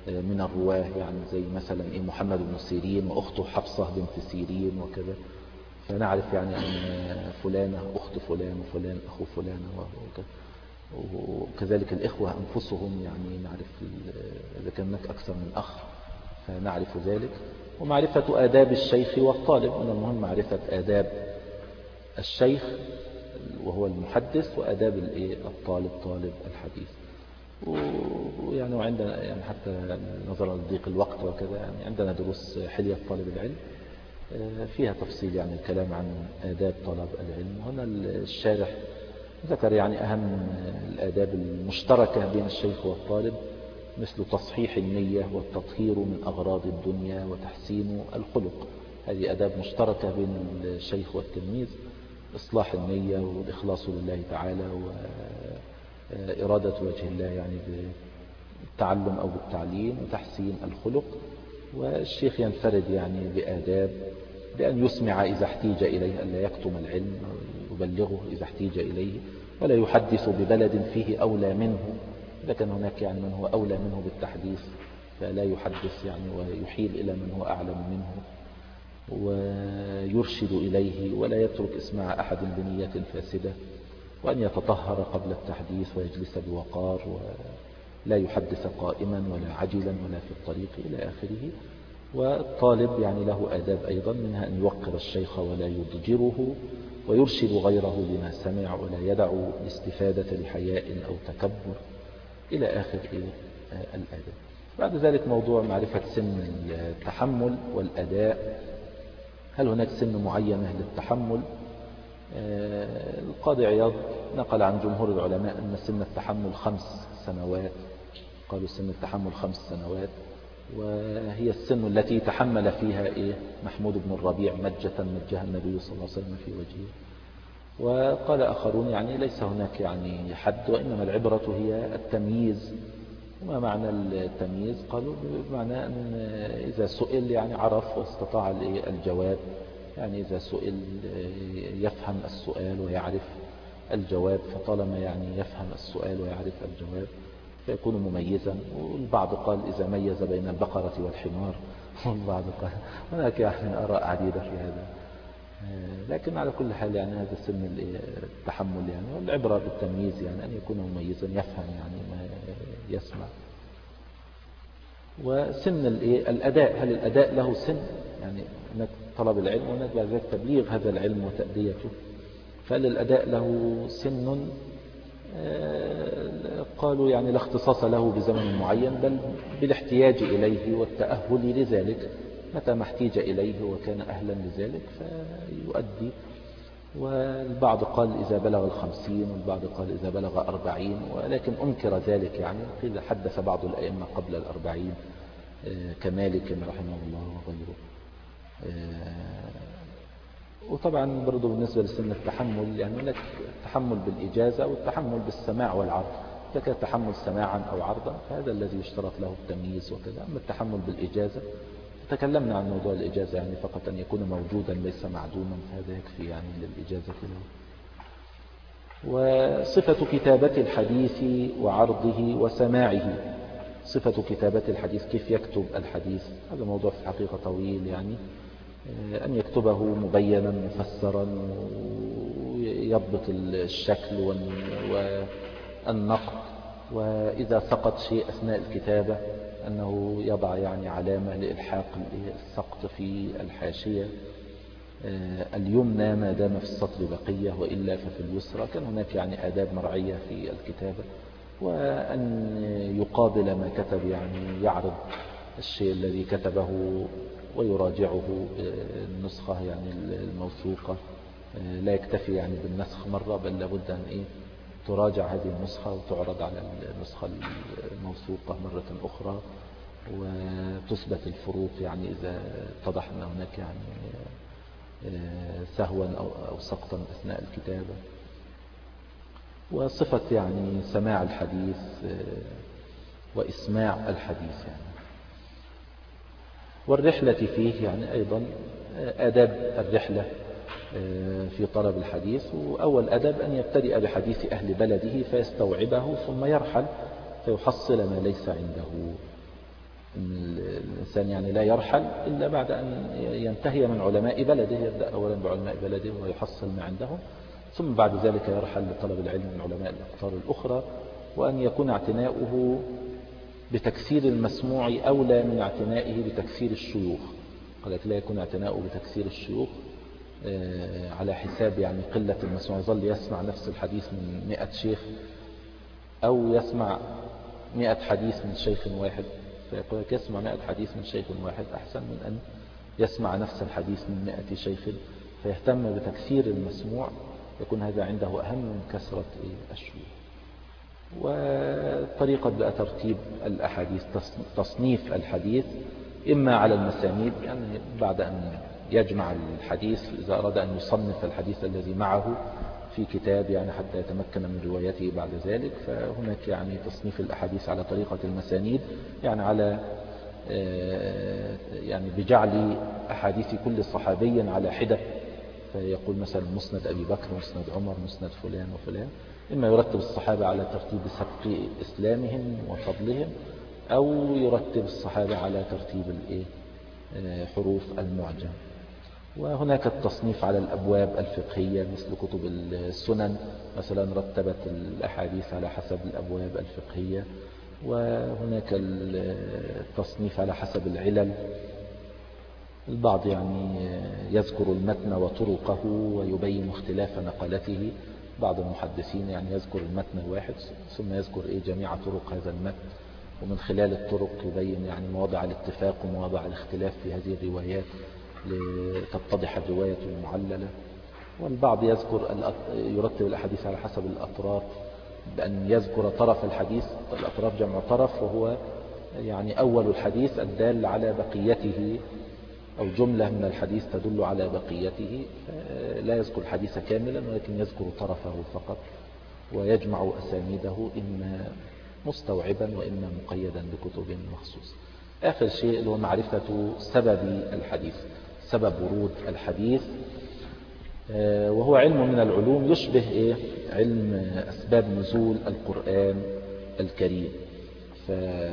A: من الرواه، يعني زي مثلا إيه محمد بن سيرين وأخته حفصة بنت سيرين وكذا، فنعرف يعني أن فلانة أخت فلان وفلان أخو فلان وكذا. وكذلك الإخوة أنفسهم، يعني نعرف إذا كان هناك أكثر من أخ فنعرف ذلك. ومعرفة آداب الشيخ والطالب، من المهم معرفة آداب الشيخ وهو المحدث وآداب الطالب طالب الحديث. ويعني وعندنا يعني حتى نظرا لضيق الوقت وكذا، يعني عندنا دروس حلية طالب العلم فيها تفصيل يعني الكلام عن آداب طلب العلم. هنا الشارح ذكر يعني أهم الآداب المشتركة بين الشيخ والطالب، مثل تصحيح النية والتطهير من أغراض الدنيا وتحسين الخلق. هذه آداب مشتركة بين الشيخ والتلميذ: إصلاح النية والإخلاص لله تعالى وإرادة وجه الله يعني بالتعلم أو بالتعليم، وتحسين الخلق. والشيخ ينفرد يعني بآداب بأن يسمع إذا احتيج إليه، ألا يكتم العلم، يبلغه إذا احتيج إليه، ولا يحدث ببلد فيه أولى منه. إذا كان هناك يعني من هو أولى منه بالتحديث فلا يحدث يعني، ويحيل إلى من هو أعلم منه، ويرشد إليه، ولا يترك إسماع أحد بنية فاسدة، وأن يتطهر قبل التحديث ويجلس بوقار، ولا يحدث قائما ولا عجلا ولا في الطريق إلى آخره. والطالب يعني له آداب أيضا، منها أن يوقر الشيخ ولا يضجره، ويرشد غيره بما سمع، ولا يدع الاستفادة لحياء أو تكبر إلى آخر الآداب. بعد ذلك موضوع معرفة سن التحمل والأداء. هل هناك سن معينة للتحمل؟ القاضي عياض نقل عن جمهور العلماء أن سن التحمل خمس سنوات، قالوا سن التحمل خمس سنوات، وهي السن التي تحمل فيها إيه محمود بن الربيع مجة مجها النبي صلى الله عليه وسلم في وجهه. وقال آخرون يعني ليس هناك يعني حد، وإنما العبرة هي التمييز. وما معنى التمييز؟ قالوا بمعنى أن إذا سئل يعني عرف واستطاع الجواب، يعني إذا سئل يفهم السؤال ويعرف الجواب، فطالما يعني يفهم السؤال ويعرف الجواب فيكون مميزا. والبعض قال إذا ميز بين البقرة والحمار، والبعض قال هناك يعني آراء عديدة في هذا، لكن على كل حال يعني هذا سن التحمل يعني، والعبرة بالتمييز يعني أن يكون مميزا يفهم يعني ما يسمع. وسن الأداء، هل الأداء له سن؟ يعني هناك طلب العلم وهناك بعد ذلك تبليغ هذا العلم وتأديته، فهل الأداء له سن؟ قالوا يعني لا اختصاص له بزمن معين، بل بالاحتياج إليه والتأهل لذلك، متى ما احتيج إليه وكان أهلا لذلك فيؤدي. والبعض قال إذا بلغ الخمسين، والبعض قال إذا بلغ أربعين، ولكن أنكر ذلك يعني، قيل حدث بعض الأئمة قبل الأربعين كمالك رحمه الله وغيره. وطبعا برضو بالنسبة لسن التحمل يعني هناك التحمل بالإجازة والتحمل بالسماع والعرض. إذا كان التحمل سماعا أو عرضا فهذا الذي يشترط له التمييز وكذا. أما التحمل بالإجازة تكلمنا عن موضوع الإجازة يعني فقط أن يكون موجودا ليس معدوما، هذا يكفي يعني للإجازة له. وصفة كتابة الحديث وعرضه وسماعه. صفة كتابة الحديث، كيف يكتب الحديث؟ هذا موضوع في الحقيقة طويل يعني، أن يكتبه مبينا مفسرا ويضبط الشكل والنقط، وإذا سقط شيء أثناء الكتابة أنه يضع يعني علامة لإلحاق السقط في الحاشية اليمنى ما دام في السطر بقية، وإلا ففي اليسرى. كان هناك يعني آداب مرعية في الكتابة. وأن يقابل ما كتب، يعني يعرض الشيء الذي كتبه ويراجعه النسخة يعني الموثوقة، لا يكتفي يعني بالنسخ مرة، بل لابد أن إيه تراجع هذه النسخة وتعرض على النسخة الموثوقة مرة أخرى، وتثبت الفروق يعني إذا اتضح أن هناك يعني سهوا أو سقطا أثناء الكتابة. وصفة يعني سماع الحديث وإسماع الحديث يعني. والرحلة فيه يعني أيضا آداب الرحلة في طلب الحديث. وأول أدب أن يبتدئ بحديث أهل بلده فيستوعبه ثم يرحل فيحصل ما ليس عنده. الإنسان يعني لا يرحل إلا بعد أن ينتهي من علماء بلده، يبدأ أولا بعلماء بلده ويحصل ما عندهم، ثم بعد ذلك يرحل لطلب العلم من علماء الأقطار الأخرى. وأن يكون اعتناؤه بتكسير المسموع أولى من اعتنائه بتكسير الشيوخ. قالت لا يكون اعتناؤه بتكسير الشيوخ على حساب يعني قلة المسموع، يظل يسمع نفس الحديث من مئة شيخ أو يسمع مئة حديث من شيخ واحد، فيقول لك يسمع مئة حديث من شيخ واحد أحسن من أن يسمع نفس الحديث من مئة شيخ، فيهتم بتكسير المسموع، يكون هذا عنده أهم من كثرة الشيوخ. وطريقة بقى ترتيب الأحاديث، تصنيف الحديث إما على المسانيد، يعني بعد أن يجمع الحديث إذا أراد أن يصنف الحديث الذي معه في كتاب يعني حتى يتمكن من روايته بعد ذلك، فهناك يعني تصنيف الأحاديث على طريقة المسانيد، يعني على يعني بجعل أحاديث كل صحابي على حدة، فيقول مثلا مسند أبي بكر، مسند عمر، مسند فلان وفلان. إما يرتب الصحابة على ترتيب سبق إسلامهم وفضلهم، أو يرتب الصحابة على ترتيب حروف المعجم. وهناك التصنيف على الأبواب الفقهية مثل كتب السنن مثلا، رتبت الأحاديث على حسب الأبواب الفقهية. وهناك التصنيف على حسب العلل، البعض يعني يذكر المتن وطرقه ويبين اختلاف نقلته، بعض المحدثين يعني يذكر المتن الواحد ثم يذكر إيه جميع طرق هذا المتن، ومن خلال الطرق يبين يعني مواضع الاتفاق ومواضع الاختلاف في هذه الروايات لتتضح الرواية المعللة. والبعض يذكر يرتب الأحاديث على حسب الأطراف، بأن يذكر طرف الحديث، الأطراف جمع طرف، وهو يعني أول الحديث الدال على بقيته، أو جملة من الحديث تدل على بقيته، لا يذكر الحديث كاملا ولكن يذكر طرفه فقط، ويجمع أسانيده إما مستوعبا وإما مقيدا بكتب مخصوصة. آخر شيء هو معرفة سبب الحديث، سبب ورود الحديث، وهو علم من العلوم يشبه إيه؟ علم أسباب نزول القرآن الكريم. ف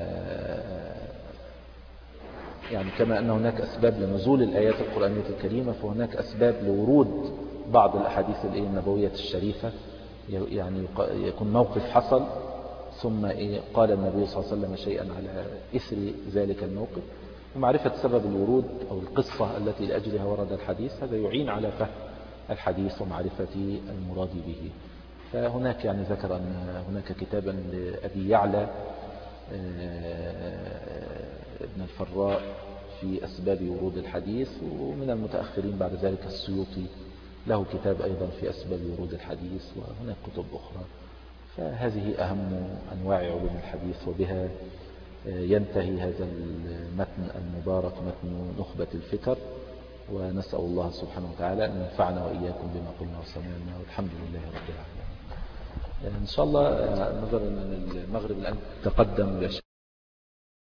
A: يعني كما أن هناك أسباب لنزول الآيات القرآنية الكريمة، فهناك أسباب لورود بعض الأحاديث النبوية الشريفة، يعني يكون موقف حصل ثم إيه قال النبي صلى الله عليه وسلم شيئا على إثر ذلك الموقف، ومعرفة سبب الورود أو القصة التي لأجلها ورد الحديث، هذا يعين على فهم الحديث ومعرفة المراد به. فهناك يعني ذكر أن هناك كتابا لأبي يعلى ابن الفراء في أسباب ورود الحديث، ومن المتأخرين بعد ذلك السيوطي له كتاب أيضا في أسباب ورود الحديث، وهناك كتب أخرى. فهذه أهم أنواع علوم الحديث، وبها ينتهي هذا المتن المبارك، متن نخبة الفكر. ونسأل الله سبحانه وتعالى أن ينفعنا وإياكم بما قلنا وسمعنا، والحمد لله رب العالمين. إن شاء الله نظرا أن المغرب الآن تقدم